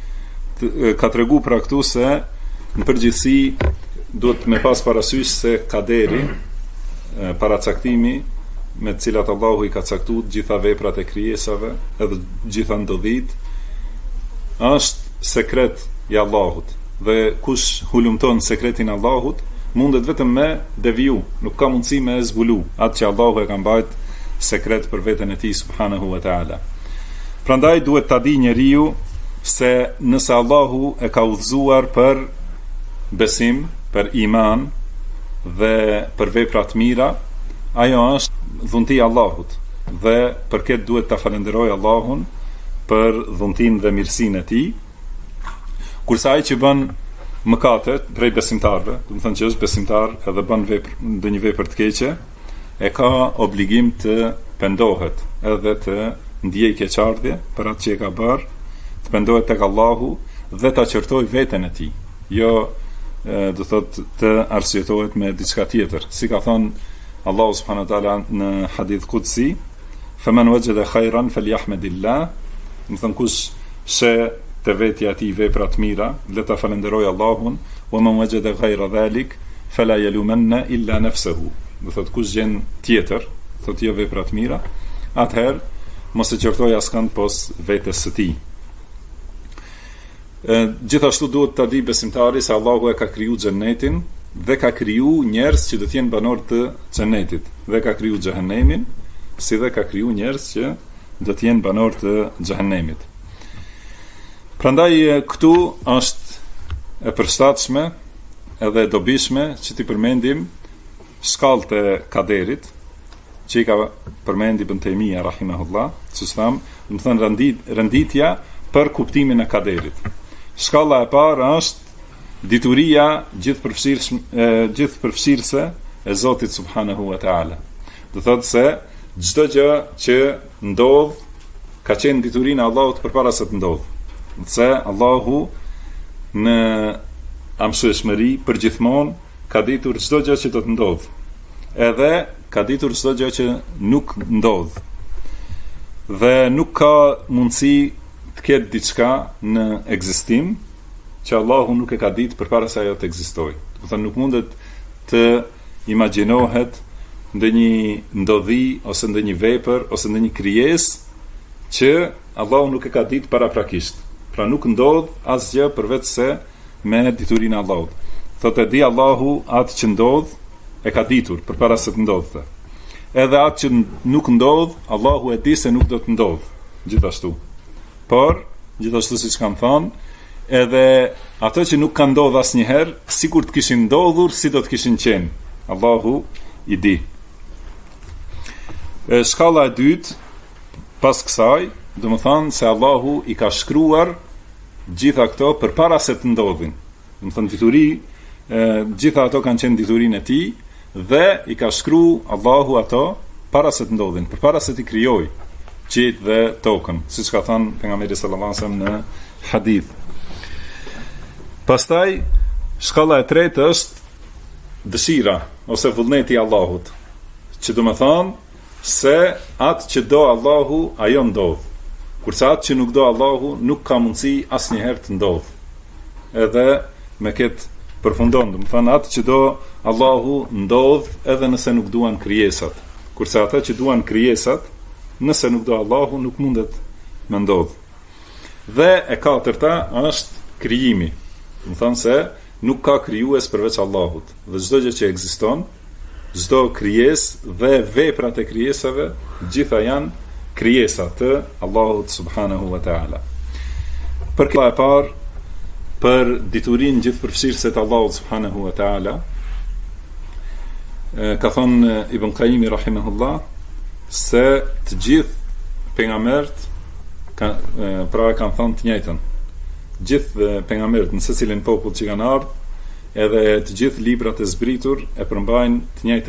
Ka tregu pra këtu se në përgjithësi duhet me pas parasysh se kaderi, paracaktimi me të cilat Allahu i ka caktuar gjitha veprat e krijesave edhe gjitha ndodhit, është sekret i Allahut, dhe kush hulumton sekretin e Allahut mundet vetëm me deviju, nuk ka mundësi me zbulu atë që Allahu e ka mbajt sekret për veten e tij subhanahu wa taala. Prandaj duhet ta di njeriu se nëse Allahu e ka udhëzuar për besim, për iman dhe për vepra të mira, ajo është dhunti e Allahut, dhe për këtë duhet ta falenderoj Allahun për dhuntin dhe mirësinë e tij. Kurse ai që bën mëkate prej besimtarëve, do të thonë që është besimtar edhe bën ndonjë vepër të keqe, e ka obligim të pendohet edhe të ndiejë keqardhje për atë që e ka bërë, të pendohet tek Allahu dhe ta qortoj veten e tij, jo do thotë të arsyetohet me diçka tjetër. Si ka thënë Allahu subhanahu wa taala në hadith qudsi, faman wajada khairan falyahmadillah, do të thonë kush se të vetja ati vepra të mira, le ta falenderoj Allahun, wa man wajada ghayra dhalik fala yalumanna illa nafsuhu. Do thot kush gjen tjetër, thot jo vepra të mira, atëherë mos e qortoj askënd pos vetes së tij. Gjithashtu duhet ta di besimtari se Allahu e ka kriju xhennetin dhe ka kriju njerëz që do të jenë banorë të xhennetit, dhe ka kriju xhehenemin, si dhe ka kriju njerëz që do të jenë banorë të xhehenemit. Prandaj këtu është e përshtatshme edhe e dobishme që t'i përmendim shkallët e kaderit, që i ka përmendi Ibn Taymija rahimahullah, që tham, do të thënë renditja për kuptimin e kaderit. Shkalla e parë është dituria gjithëpërfshirëse e Zotit subhanahu wa taala. Do thotë se çdo gjë që ndodh ka qenë diturinë e Allahut përpara se të ndodhë. Se Allahu në amshëshmëri përgjithmonë ka ditur çdo gjë që do të ndodhë. edhe ka ditur çdo gjë që nuk ndodh. Dhe nuk ka mundësi të ketë diçka në ekzistim që Allahu nuk e ka ditë përpara se ajo të ekzistojë. Do të thënë nuk mundet të imagjinohet ndonjë ndodhi ose ndonjë vepër ose ndonjë krijesë që Allahu nuk e ka ditë paraprakisht. Pra nuk ndodh asgjë përveç se me diturinë e Allahut. Thotë di Allahu atë që ndodh e ka ditur përpara se të ndodhte. Edhe atë që nuk ndodh, Allahu e di se nuk do të ndodh. Gjithashtu. Por, gjithashtu siç kam thënë, edhe ato që nuk ka ndodhur asnjëherë, sikur të kishin ndodhur, si do të kishin qenë. Allahu i di. Shkalla e dytë, pas kësaj, do të thonë se Allahu i ka shkruar gjitha këto përpara se të ndodhin. Do të thonë dituri, gjitha ato kanë qenë diturinë e tij dhe i ka shkruar Allahu ato para se të ndodhin, përpara se t'i krijojë qiejt dhe tokën, siç ka thënë pejgamberi sallallahu alajhi wasallam në hadith. Pastaj shkalla e tretë është dëshira ose vullneti i Allahut, që do të thonë se atë që do Allahu ajo ndodh. Kurse atë që nuk do Allahu nuk ka mundësi asnjëherë të ndodh. Edhe me këtë përfundon, do të thonë atë që do Allahu ndodh edhe nëse nuk duan krijesat. Kurse ata që duan krijesat, nëse nuk do Allahu nuk mundet me ndodh. Dhe e katërta është krijimi. Do të thonë se nuk ka krijues përveç Allahut. Dhe çdo gjë që ekziston, çdo krijesë dhe veprat e krijesave, gjitha janë krijesa të Allahut subhanahu wa taala. Për këtë e parë, për diturinë gjithëpërfshirëse të Allahut subhanahu wa taala, ka thonë Ibn Qayyim rahimahullah se të gjithë pejgamberët kanë thonë të njëjtën. Gjithë pejgamberët në secilin popull që kanë ardhur, edhe të gjithë librat e zbritur e përmbajnë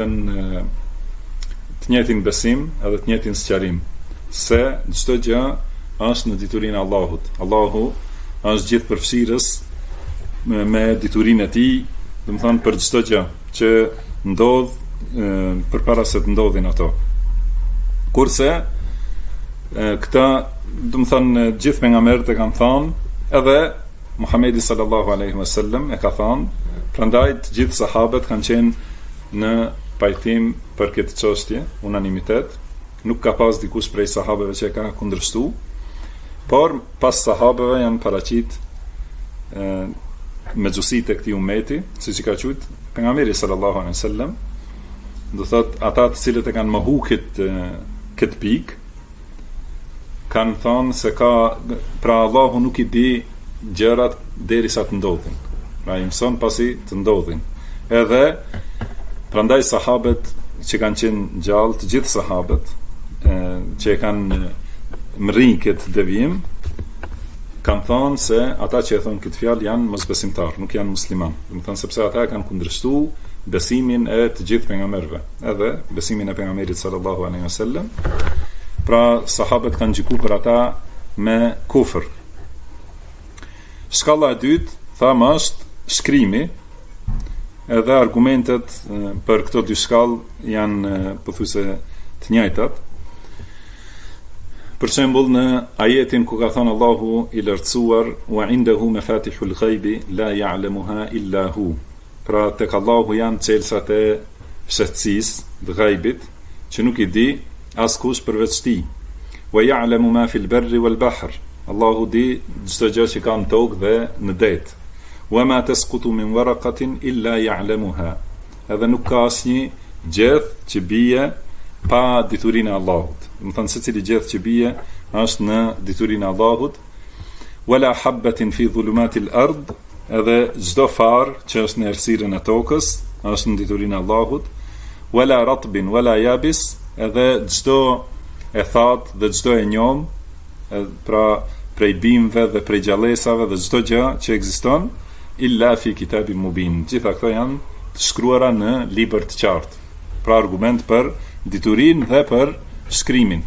të njëjtin besim edhe të njëjtin sqarim, se çdo gjë është në diturinë e Allahut. Allahu është gjithëpërfshirës me diturinë e tij, do të thonë për çdo gjë që ndodh përpara se të ndodhin ato. Kurse këta, do të thonë, gjithë pejgamberët e kanë thënë, edhe Muhamedi sallallahu alaihi wasallam e ka thënë, prandaj të gjithë sahabët kanë qenë në pajtim për këtë çështje, unanimitet. Nuk ka pas dikush prej sahabeve që e ka kundërshtu, por pas sahabeve janë paraqit mexhusitë e këtij ummeti, siç i ka thënë pejgamberi sallallahu alaihi wasallam, do thotë ata të cilët e kanë mohu këtë pikë, kanë thënë se pra Allahu nuk i di gjërat derisa të ndodhin. Pra i mëson pasi të ndodhin. Edhe prandaj sahabët që kanë qenë gjallë, të gjithë sahabët që e kanë mërrin këtë devijim, kanë thonë se ata që e thonë këtë fjalë janë mosbesimtar, nuk janë musliman. Do të thonë sepse ata kanë kundërshtuar besimin e të gjithë pejgamberëve, edhe besimin e pejgamberit sallallahu alaihi wasallam. Pra sahabët kanë gjykuar për ata me kufër. Shkalla e dytë, thamë, është shkrimi, edhe argumentet për këto dy shkallë janë pothuajse të njëjtat. Për shembull në ajetin ku ka thënë Allahu i lartësuar wa indahu mafatihul ghaibi la ya'lamuha illa hu. Pra tek Allahu janë çelësat e fshehtësisë të ghaibit që nuk i di askush përveç tij. Wa ya'lamu ma fil barri wal bahr. Allahu di çdo gjë që ka në tokë dhe në det. Wa ma tasqutu min waraqatin illa ya'lamuha. Edhe nuk ka asnjë gjeth që bie pa diturinë e Allahut. Do të thonë secili gjeth që bie është në diturinë e Allahut. Wala habatin fi dhulumatil ard, edhe çdo far që është në errësirën e tokës është në diturinë e Allahut. Wala ratbin wala yabis, edhe çdo e thatë dhe çdo e njom, pra prej bimëve dhe prej gjallësave dhe çdo gjë që ekziston, illa fi kitabin mubin. Gjitha këto janë të shkruara në libër të qartë. Pra argument për diturinë dhe për shkrimin.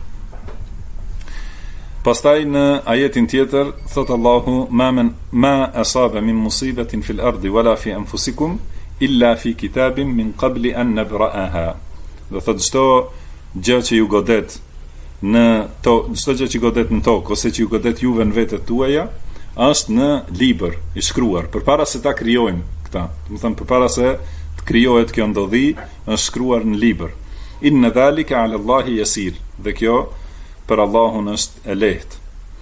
Pastaj në ajetin tjetër thot Allahu ma asaba min musibatin fil ardi wala fi anfusikum illa fi kitabin min qabli an nabra'aha. Do thotë çdo gjë që ju godet në tokë, çdo gjë që godet në tokë ose që ju godet juve në vetët tuaja, është në libër i shkruar përpara se ta krijojmë këta. Do të thënë përpara se të krijohet kjo ndodhi, është shkruar në libër. Inna dhalika ala Allahi yasir. Dhe kjo për Allahun është e lehtë.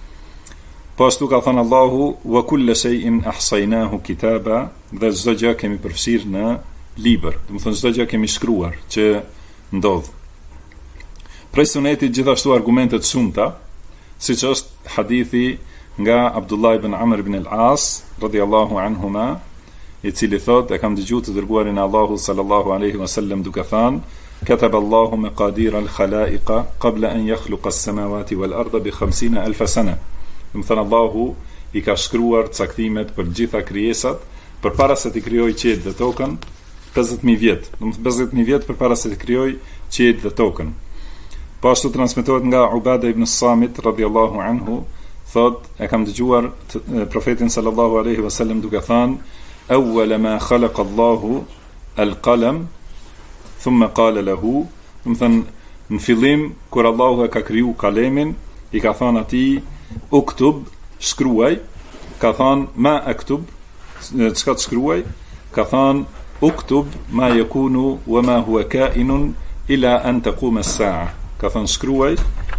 Po ashtu ka thënë Allahu, wa kullu shay'in ahsaynahu kitaba, dhe çdo gjë kemi përfshirë në libër. Do të thënë çdo gjë kemi shkruar që ndodh. Prej sunetit gjithashtu argumentet shumëta, siç është hadithi nga Abdullah ibn Amr ibn al-As radhiyallahu anhuma, i cili thotë, e kam dëgjuar të dërguarin e Allahut sallallahu alaihi wasallam duke thënë: "Kataba Allahu maqadir al-khalaiqa qabla an yakhluqa as-samawati wal-ardha bi 50,000 sana." Do të thënë Allahu i ka shkruar caktimet për gjitha krijesat përpara se të krijojë qiellin dhe tokën 50,000 vjet. Do të thënë 50,000 vjet përpara se të krijojë qiellin dhe tokën. Po ashtu transmetohet nga Ubada ibn Samit radhiyallahu anhu, thot, e kam dëgjuar profetin sallallahu alaihi wasallam duke thënë: "Awwala ma khalaqa Allahu al-qalam, thumma qala lahu." Do të thënë në fillim kur Allahu e ka kriju kalemin, i ka thënë atij: "Uktub", shkruaj. Ka thënë: "Ma aktub", çka të shkruaj? Ka thënë: "Uktub ma yakunu wa ma huwa ka'inun ila an taquma as-sa'a." Ka thënë shkruaj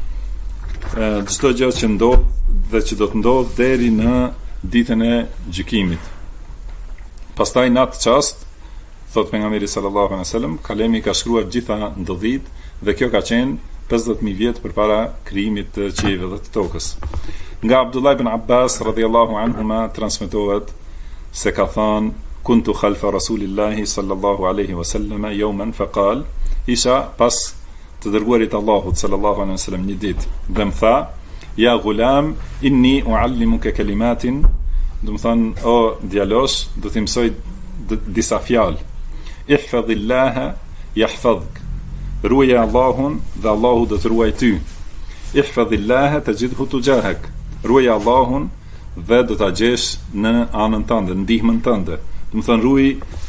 çdo gjë që ndodh dhe që do të ndodh deri në ditën e gjykimit. Pastaj në atë çast, thot pejgamberi sallallahu alaihi wasallam, kalemi ka shkruar gjitha ndodhit dhe kjo ka qenë 50,000 vjet përpara krijimit të qiellit dhe të tokës. Nga Abdullah ibn Abbas radhiyallahu anhuma transmetohet se ka thënë: "Kuntu khalfa Rasulillahi sallallahu alaihi wasallam yawman faqal", isha pas të dërguarit Allahut sallallahu alaihi wasallam një ditë dhe më tha: "Ya ghulam, inni uallimuka kalimatin", do të thënë, o djalosh, do të mësoj disa fjalë. "Ihfazillaha yahfazuk", ruaje Allahun dhe Allahu do të ruaj ty. "Ihfazillaha tajidhu tujahak", ruaje Allahun dhe do ta gjesh në anën tënde, ndihmën tënde. Do të thënë ruaj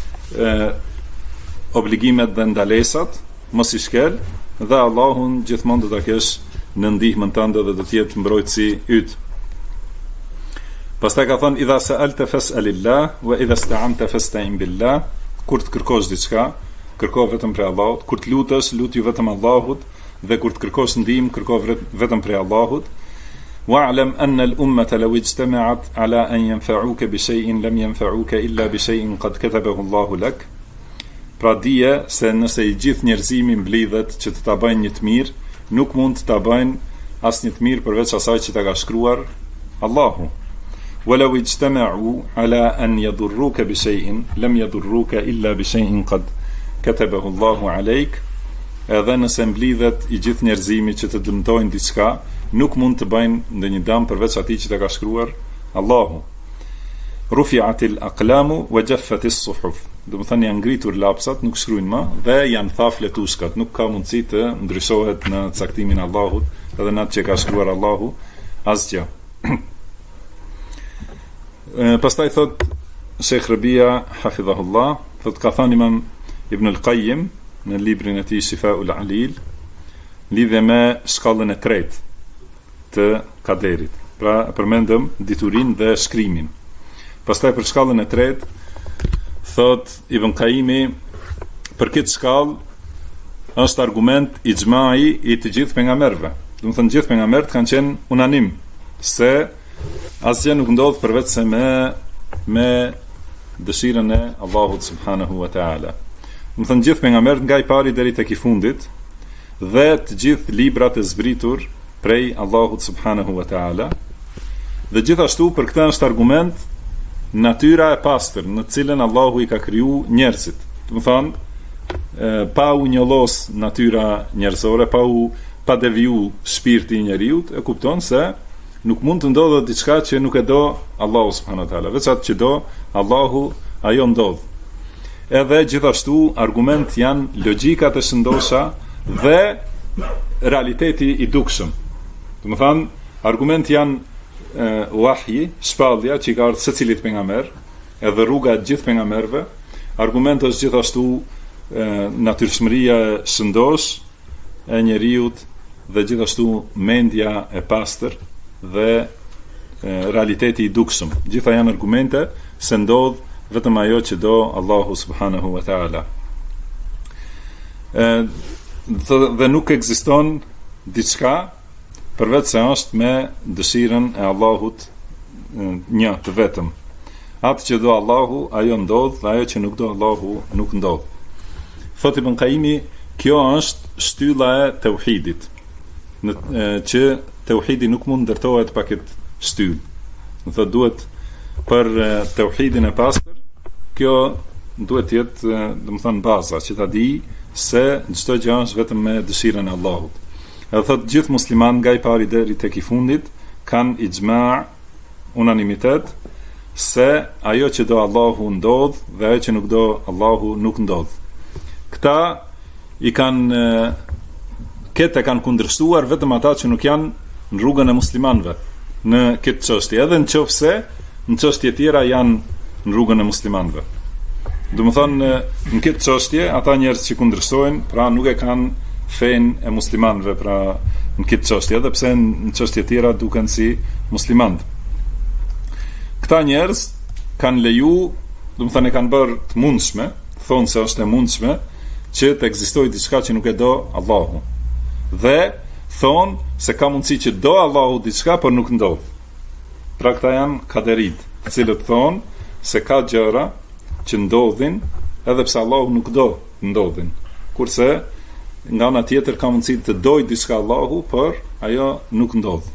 obligimet dhe ndalesat, mos i shkel, dhe Allahun gjithmonë do ta kesh në ndihmën tënde dhe do të jetë mbrojtësi yt. Pastaj ka thënë: "Idha sa'alta fas'alillah wa idha ista'anta fasta'in billah", kur të kërkosh diçka, kërko vetëm prej Allahut, kur të lutesh, lutju vetëm Allahut, dhe kur të kërkosh ndihmë, kërko vetëm prej Allahut. "Wa'lam anna al-ummata law ijtama'at 'ala an yanfa'uka bi shay'in lam yanfa'uka illa bi shay'in qad katabahu Allahu lak." Pra dije se nëse i gjithë njerëzimi mblidhet që të ta bëjnë një të mirë, nuk mund të ta bëjnë asnjë të mirë përveç asaj që ta ka shkruar Allahu. "Walau ijtama'u 'ala an yadurruka bi shay'in lam yadurruka illa bi shay'in qad katabahu Allahu 'alayk." Edhe nëse mblidhet i gjithë njerëzimi që të dëmtojnë diçka, nuk mund të bëjnë ndonjë dëm përveç atij që ta ka shkruar Allahu. "Rufi'atil aqlamu wa jaffatis suhuf." Do të thënë janë ngritur lapsat, nuk shkruajnë më, dhe janë tha fletushkat, nuk ka mundësi të ndryshohet në caktimin e Allahut, edhe në atë që ka shkruar Allahu, asgjë. Pastaj thot Sheikh Rabia hafidhahullah, thot ka thënë Imam Ibn al-Qayyim në librin e tij Shifa'ul Alil, lidhje me shkallën e tretë të kaderit. Pra përmendëm diturinë dhe shkrimin. Pastaj për shkallën e tretë thot Ibn Qayyimi, për këtë shkallë është argument ixhmai i të gjithë pejgamberëve. Do të thënë gjithë pejgamberët kanë qenë unanim se asgjë nuk ndodh përveç se me dëshirën e Allahut subhanahu wa taala. Do të thënë gjithë pejgamberët nga i pari deri tek i fundit dhe të gjithë librat e zbritur prej Allahut subhanahu wa taala. Dhe gjithashtu për këtë është argument natyra e pastër në cilën Allahu i ka kriju njerëzit. Do të thonë pa u njollos natyra njerëzore, pa deviju shpirti i njeriut, e kupton se nuk mund të ndodhë diçka që nuk e do Allahu subhanahu wa taala. Veç atë që do Allahu, ajo ndodh. Edhe gjithashtu argument janë logjikat e shëndosha dhe realiteti i dukshëm. Do të thonë argument janë wahyi, shpallja që i ka ardhur secilit pejgamber, edhe rruga e gjithë pejgamberëve. Argument është gjithashtu natyrshmëria shëndosh e njeriut dhe gjithashtu mendja e pastër dhe realiteti i dukshëm. Gjitha janë argumente se ndodh vetëm ajo që do Allahu subhanahu wa ta'ala. Dhe nuk ekziston diçka përveç se është me dëshirën e Allahut një të vetëm. Atë që do Allahu, ajo ndodh, dhe ajo që nuk do Allahu, nuk ndodh. Thot Ibn Qayyimi, kjo është shtylla e tauhidit, që tauhidi nuk mund ndërtohet pa këtë shtyllë. Do thotë duhet për tauhidin e pastër, kjo duhet të jetë, domethënë baza, që ta di se çdo gjë është vetëm me dëshirën e Allahut. Edhe thotë gjithë muslimanë nga i pari deri tek i fundit kanë ijma', unanimitet, se ajo që do Allahu ndodh dhe ajo që nuk do Allahu nuk ndodh. Këta i kanë këtë kanë kundërshtuar vetëm ata që nuk janë në rrugën e muslimanëve në këtë çështje, edhe nëse në çështje tjera janë në rrugën e muslimanëve. Domethënë në këtë çështje ata njerëz që kundërshtojnë, pra nuk e kanë fenë e muslimanëve, pra në këtë çështje, edhe pse në çështje tjera duken si muslimanë. Këta njerëz kanë leju, domethënë e kanë bërë të mundshme, thonë se është e mundshme që të ekzistojë diçka që nuk e do Allahu. Dhe thonë se ka mundësi që do Allahu diçka, por nuk ndodh. Pra këta janë kaderit, të cilët thonë se ka gjëra që ndodhin edhe pse Allahu nuk do ndodhin. Kurse nga ana tjetër ka mundësi të dojë diçka Allahu, por ajo nuk ndodh.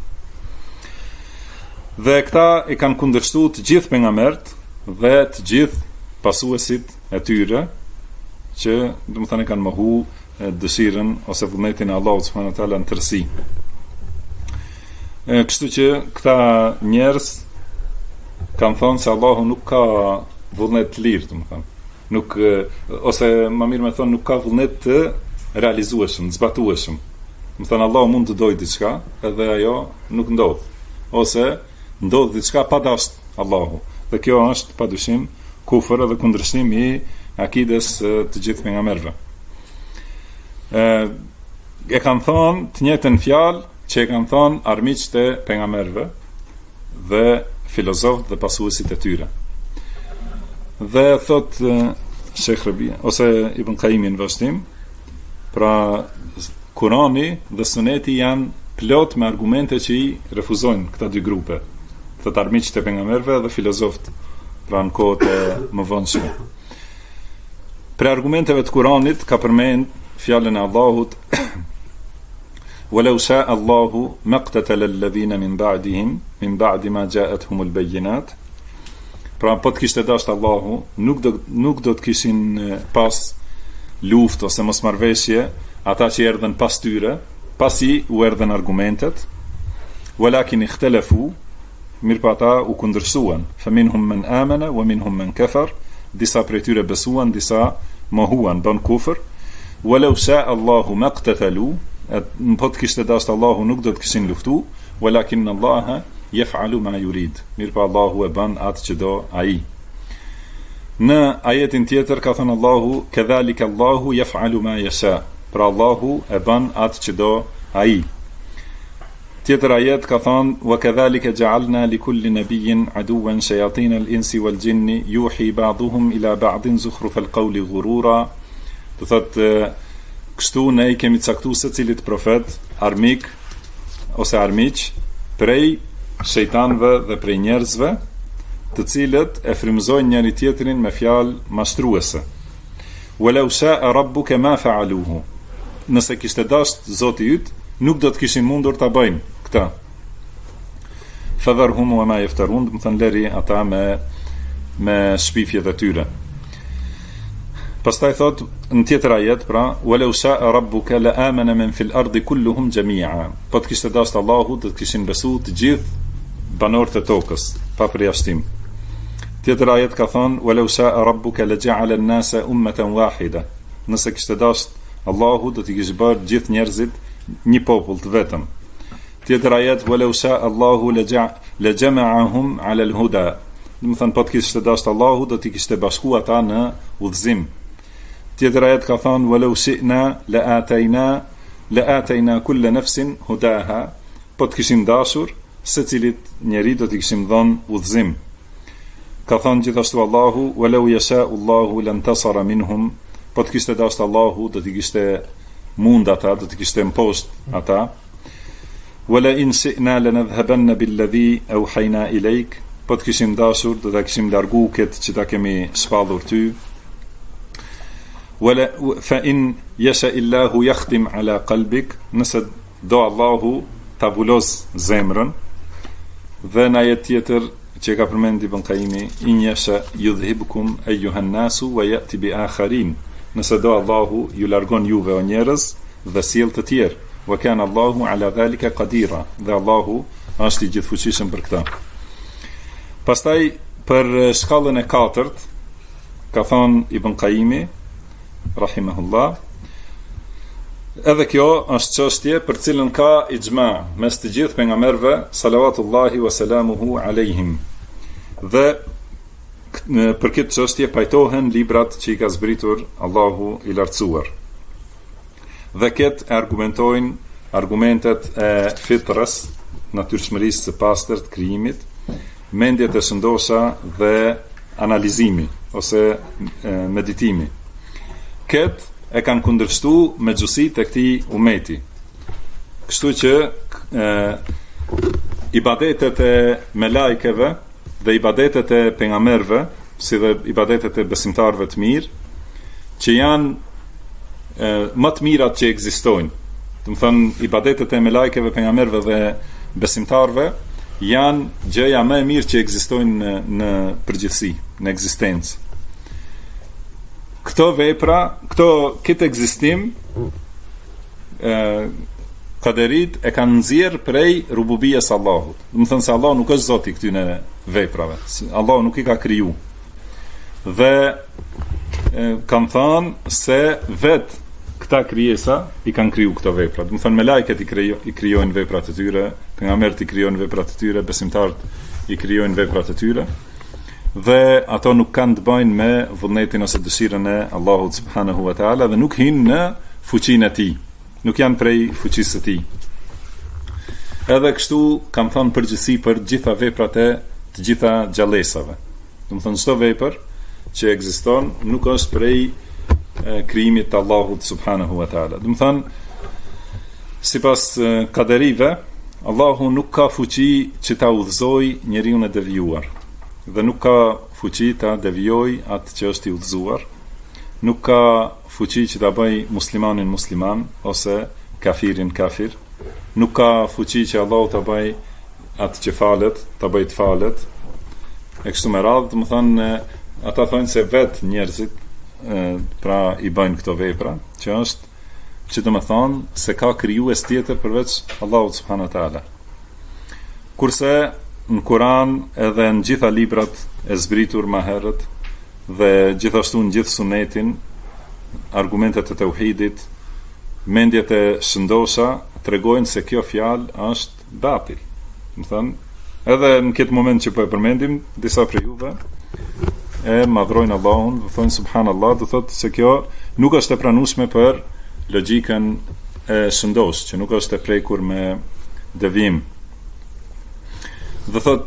Dhe këta i kanë kundërshtuar të gjithë pejgamberët dhe të gjithë pasuesit e tyre, që domethënë kanë mohu dëshirën ose vullnetin e Allahut subhanahu wa taala në tërësi. Kështu që këta njerëz kanë thënë se Allahu nuk ka vullnet të lirë, domethënë. Nuk ose më mirë me thonë nuk ka vullnet të realizueshëm, të zbatueshëm. Domethënë Allahu mund të dojë diçka, edhe ajo nuk ndodh. Ose ndodh diçka pa dashur Allahu. Dhe kjo është padyshim kufër dhe kundërshtim i akides të gjithë pejgamberëve. E kanë thonë të njëjtën fjalë që e kanë thonë armiqtë e pejgamberëve dhe filozofët dhe pasuesit e tyre. Dhe thot Sheikh Rabi ose Ibn Qayyim në vazhdim, pra Kurani dhe Suneti janë plot me argumente që i refuzojnë këta dy grupe, thot armiqtë e pejgamberëve dhe filozofët, pra në kohët e mëvonshme. Për argumenteve të Kuranit ka përmend fjalën e Allahut "Walau sha'a Allahu maqtatala alladhina min ba'dihim min ba'di ma ja'atuhum al-bayyinat." Pra po të kishte dashur Allahu, nuk do të kishin pas luftë ose mosmarrveshje ata që erdhën pas tyre, pasi u erdhën argumentet. "Walakin ikhtalafu", mirë pa ata u kundërshtuan. "Fa minhum man amana wa minhum man kafar", disa prej tyre besuan, disa mohuan, bën kufër. "Walau sha'a Allahu maqtatalu", po të kishte dashur Allahu nuk do të kishin luftu. "Walakin Allaha yaf'alu ma yurid", mirë pa Allahu e bën atë që do ai. Në ajetin tjetër ka thënë Allahu "Kadhalika Allahu yaf'alu ma yasha", pra Allahu e bën atë që do ai. Tjetër ajet ka thënë "Wa kadhalika ja'alna li kulli nabiyyin aduwan shayatin al-insi wal jinni yuhi ba'dhuhum ila ba'din zukhruf al-qawli ghurura". Do thotë kështu ne i kemi caktuar secilit profet armik ose armiq prej shejtanëve dhe prej njerëzve, të cilët e frymëzojnë njëri tjetrin me fjalë mashtruese. "Walau sha'a rabbuka ma fa'aluhu", nëse kishte dashur Zoti yt, nuk do të kishin mundur ta bëjnë këtë. "Fadharhum wa ma yaftarun", do të thënë leri ata me shpifjet e tyre. Pastaj thot në tjetër ajet, pra "Walau sha'a rabbuka la amana man fil ardi kulluhum jami'a", po të kishte dashur Allahu do të kishin besuar të gjithë banorët e tokës pa përjashtim. Tjetër ajet ka thënë "Walau sha'a rabbuka la ja'ala an-nasa ummatan wahida", nëse kishte dashur Allahu do t'i kishte bërë gjithë njerëzit një popull të vetëm. Tjetër ajet "Walau sha'a Allahu la jama'ahum 'ala al-huda", do të thënë po të kishte dashur Allahu do t'i kishte bashkuar ata në udhëzim. Tjetër ajet ka thënë walau shi'na la atayna kulla nafsin hudaha, po të kishim dashur, secilit njeri do t'i kishim dhënë udhëzim. Ka thënë gjithashtu Allahu walau yasha'u Allahu lantasara minhum, po të kishte dashur Allahu do t'i kishte mund ata, do t'i kishte mposht ata. Wala in shi'na lanadhhabanna billadhi awhayna ilayk, po të kishim dashur do ta kishim largu këtë që ta kemi shpallur ty. Wala fa in yasha illahu yakhtim ala qalbik, nëse do Allahu ta vulos zemrën. Dhe në ajet tjetër që ka përmend Ibn Qayimi, in yasha yudhhibukum ayyuhan nasu wa ya'ti bi akharin, nëse do Allahu ju largon juve o njerëz dhe sjell të tjerë. Wa kana Allahu ala dhalika qadira, dhe Allahu është i gjithfuqishëm për këtë. Pastaj për shkallën e katërt ka thënë Ibn Qayimi rahimahullah, edhe kjo është çështje për cilën ka ixhma mes të gjithë pejgamberëve salawatullahi wa salamuhu alejhim. Dhe për këtë çështje pajtohen librat që i ka zbritur Allahu i lartësuar. Dhe këtë e argumentojnë argumentet e fitrës, natyrshmërisë së pastërt, krijimit, mendjet e shëndosha dhe analizimi ose meditimi. Këtë e kanë kundërshtu me xhusit e këtij umeti. Kështu që ibadetet e melajkeve dhe ibadetet e pejgamberëve, si dhe ibadetet e besimtarëve të mirë, që janë më të mirat që ekzistojnë. Do të thonë ibadetet e melajkeve, pejgamberëve dhe besimtarëve janë gjëja më e mirë që ekzistojnë në përgjithësi, në ekzistencë. Këto vepra, këtë ekzistim, kaderit e kanë nxjerrë prej rububijes Allahut. Do të thonë se Allah nuk është zoti këtyre veprave. Allah nuk i ka kriju. Dhe kanë thënë se vetë këta krijesa i kanë kriju këto vepra. Do të thonë melajket i krijojnë veprat e tyre, pejgamberët i krijojnë veprat e tyre, besimtarët i krijojnë veprat e tyre. Dhe ato nuk kanë të bëjnë me vullnetin ose dëshirën e Allahut subhanahu wa taala dhe nuk hinë në fuqinë e tij. Nuk janë prej fuqisë së tij. Edhe kështu kam thënë përgjithësi për gjitha veprat e të gjitha gjallësave. Do të thonë çdo vepër që ekziston nuk është prej krijimit të Allahut subhanahu wa taala. Do të thonë sipas kaderive, Allahu nuk ka fuqi që ta udhëzojë njeriu e devijuar. Dhe nuk ka fuqi ta devijoj atë që është i udhëzuar, nuk ka fuqi që ta bëj muslimanin musliman ose kafirin kafir, nuk ka fuqi që Allahu ta bëj atë që falet, ta bëj të falet. E kështu me radhë, do të thonë ata thonë se vetë njerëzit pra i bëjnë këto vepra, që është që do të thonë se ka krijues tjetër përveç Allahut subhanahu wa taala. Kurse në Kur'an edhe në gjitha librat e zbritur më herët dhe gjithashtu në gjithë sunetin, argumentet e tauhidit, mendjet e shëndosha tregojnë se kjo fjalë është batil. Do të thënë, edhe në këtë moment që po e përmendim, disa prej juve e madhrojnë Allahun, do thonë subhanallahu, do thotë se kjo nuk është e pranueshme për logjikën e shëndosh, që nuk është e prekur me devijim. Dhe thot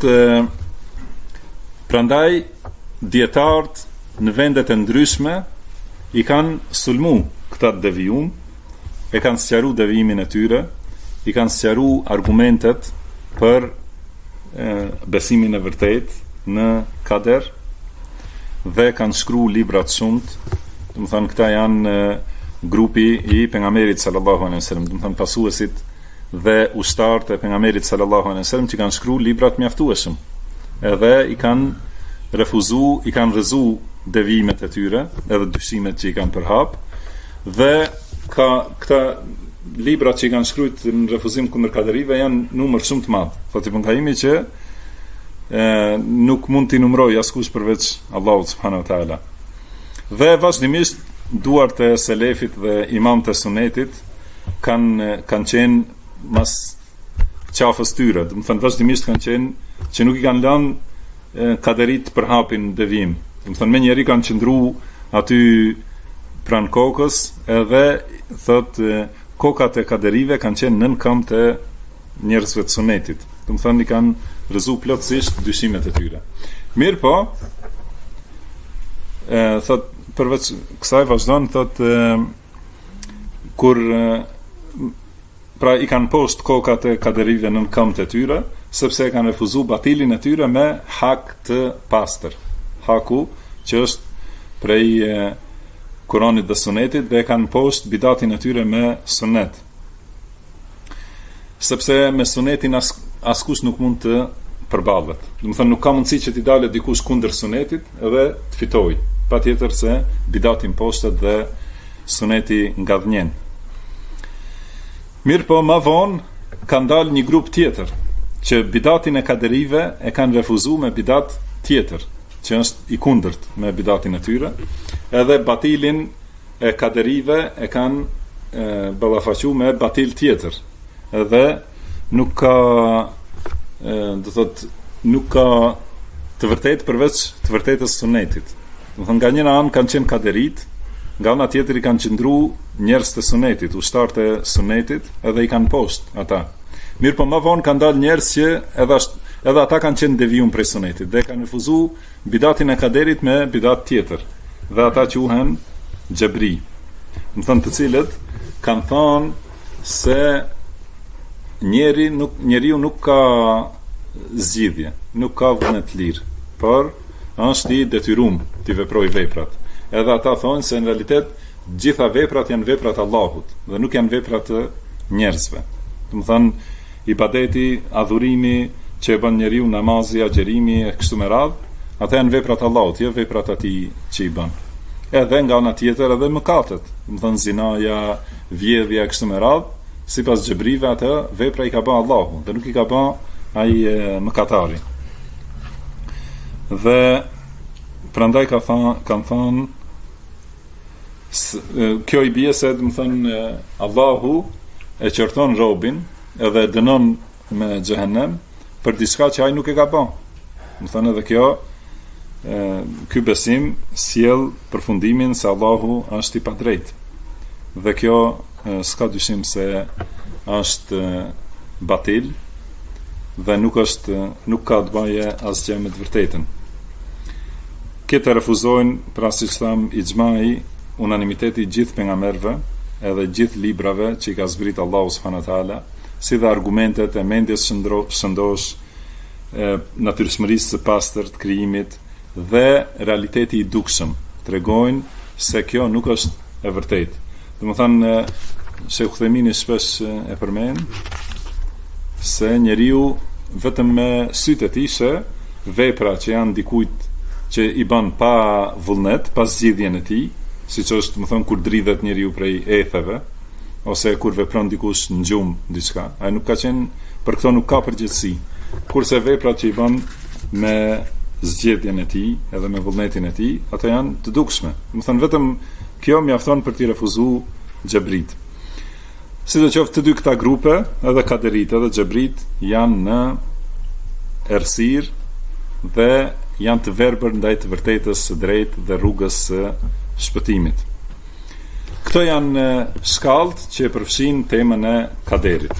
prandaj dietarët në vendet e ndryshme i kanë sulmu këta devijum, e kanë sqaru devijimin e tyre, i kanë sqaru argumentet për besimin e vërtet në kader dhe kanë shkru libra të shumt. Do të thonë këta janë grupi i pejgamberit sallallahu alaihi wasallam, do të thonë pasuesit dhe ushtarët e pejgamberit sallallahu alaihi wasallam që kanë shkruar libra të mjaftueshëm. Edhe i kanë refuzuar, i kanë rrezuar devijimet e tyre, edhe dyshimet që i kanë përhap, dhe këta libra që i kanë shkruar në refuzim kundër kaderive janë numër shumë të madh. Thotë Ibn Qayimi që nuk mund t'i numëroj askush përveç Allahut subhanahu wa taala. Dhe vazhdimisht duart e selefit dhe imamët e sunetit kanë qenë mas qafës tyre, do të thënë vazhdimisht kanë qenë që nuk i kanë lënë kaderit për hapin devijim. Do të thënë me njëri kanë qëndru aty pranë kokës, edhe thot kokat e kaderive kanë qenë nën këmbë të njerëzve të sunetit. Do të thonë i kanë rrezu plotësisht dyshimet e tyre. Mirë po, thot përveç kësaj vazhdon thot kur pra i kanë poshtë kokat e kaderive nën këmbët e tyre, sepse e kanë refuzuar batilin e tyre me hak të pastër. Haku që është prej Kuranit dhe Sunetit, dhe e kanë poshtë bidatin e tyre me Sunet. Sepse me Sunetin askush nuk mund të përballet. Do të thonë nuk ka mundësi që t'i dalet dikush kundër Sunetit edhe të fitojë. Patjetër se bidatin poshtet dhe Suneti ngadhnjen. Mirë po, ma vonë kanë dalë një grup tjetër që bidatin e kaderive e kanë refuzuar me bidat tjetër, që është i kundërt me bidatin e tyre, edhe batilin e kaderive e kanë ballafaqu me batil tjetër, edhe nuk ka nuk ka të vërtetë përveç të vërtetës Sunetit. Do thonë nga njëra anë kanë qenë kaderit, nga ana tjetër i kanë qëndru njerëz të Sunetit, ushtarët e Sunetit, edhe i kanë poshtë ata. Mirë po, ma vonë kanë dalë njerëz që edhe ata kanë qenë devijuar prej Sunetit dhe kanë refuzuar bidatin e kaderit me bidat tjetër. Dhe ata quhen Xhebri. Do thonë të cilët kanë thonë se njeriu nuk ka zgjidhje, nuk ka vullnet lirë, por është i detyruar të veprojë veprat. Edhe ata thonë se në realitet gjitha veprat janë veprat Allahut dhe nuk janë veprat të njerëzve. Do të thonë ibadeti, adhurimi që e bën njeriu, namazi, agjerimi e kështu me radhë, ata janë veprat Allahut, jo veprat atij që i bën. Edhe nga ana tjetër edhe mëkatet, do të thonë zinaja, vjedhja e kështu me radhë, sipas Xhebrive atë vepra i ka bën Allahu dhe nuk i ka bën ai mëkatari. Dhe prandaj kanë thënë kjo i bie se do të thonë Allahu e qorton robin edhe dënon me xhehenem për diçka që ai nuk e ka bën. Do thonë edhe kjo ky besim sjell përfundimin se Allahu është i padrejtë. Dhe kjo s'ka dyshim se është batil dhe nuk ka të baje asgjë me të vërtetën. Këtë refuzojnë, pra si që tham, ixhmai, unanimiteti gjithë pejgamberëve, edhe gjithë librave që i ka zbrit Allahu subhanahu wa taala, si dhe argumentet e mendjes shëndosh, natyrshmërisë së pastër të krijimit dhe realiteti i dukshëm tregojnë se kjo nuk është e vërtetë. Domethënë Sheikh Uthemini shpesh e përmend se njeriu vetëm me sytë e tij shë vepra që janë dikujt që i bën pa vullnet, pa zgjidhjen e tij, siç është, domethënë kur dridhet njeriu prej etheve ose kur vepron dikush në gjumë diçka, ai nuk ka qenë, për këto nuk ka përgjegjësi. Kurse veprat që i bën me zgjedhjen e tij, edhe me vullnetin e tij, ato janë të dukshme. Domethënë vetëm kjo mjafton për t'i refuzuar Xhebrit. Sidoqoftë të dy këta grupe, edhe kaderit edhe Xhebrit, janë në errësirë dhe janë të verbër ndaj të vërtetës së drejtë dhe rrugës së shpëtimit. Këto janë shkallët që e përfshin temën e kaderit.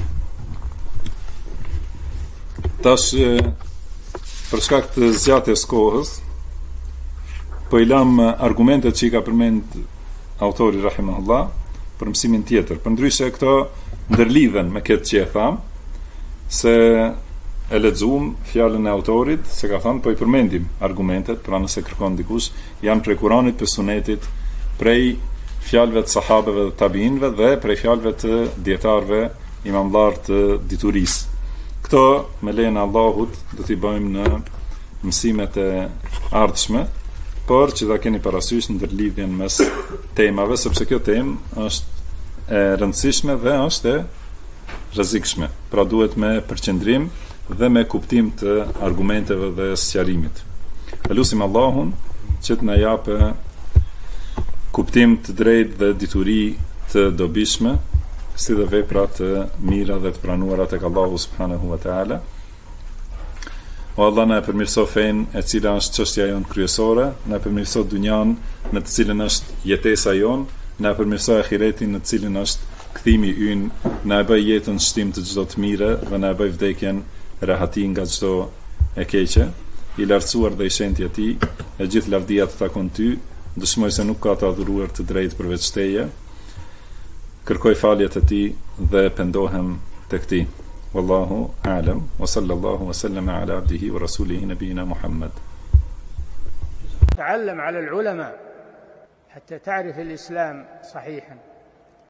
Tash, për shkak të zgjatjes kohës, po i lam argumentet që i ka përmend autori rahimahullah për mësimin tjetër. Përndryshe këto ndërlidhen me këtë që e tham, se e lexuam fjalën e autorit, se ka thënë, po i përmendim argumentet, pra nëse kërkon dikush, janë prej Kuranit, prej Sunetit, prej fjalëve të sahabeve dhe tabiinëve dhe prej fjalëve të dietarëve imamllar të diturisë. Këto me lejen e Allahut do t'i bëjmë në mësimet e ardhshme, por që ta keni parasysh në ndërlidhjen mes temave, sepse kjo temë është e rëndësishme dhe është e rrezikshme. Pra duhet me përqendrim dhe me kuptim të argumenteve dhe sqarimit. Lutim Allahun që të na japë kuptim të drejtë dhe dituri të dobishme, si dhe vepra të mira dhe të pranuara tek Allahu subhanahu wa taala. O Allah na përmirëso fen e cila është çështja jon kryesore, na përmirëso dynjan në të cilën është jetesa jon, na përmirëso ahiretin në të cilin është kthimi ynë, na e bëj jetën shtim të çdo të mire dhe na e bëj vdekjen rahati nga çdo e keqe. I lartësuar dhe i shenjtë ti, e gjithë lavdia të takon ty, dëshmoj se nuk ka të adhuruar të drejtë përveç teje. Kërkoj faljet e ti dhe pendohem tek ti. Wallahu a'lam wa sallallahu wa sallama ala abdihi wa rasulihi nabiyina Muhammad. تعلم على العلماء حتى تعرف الإسلام صحيحا.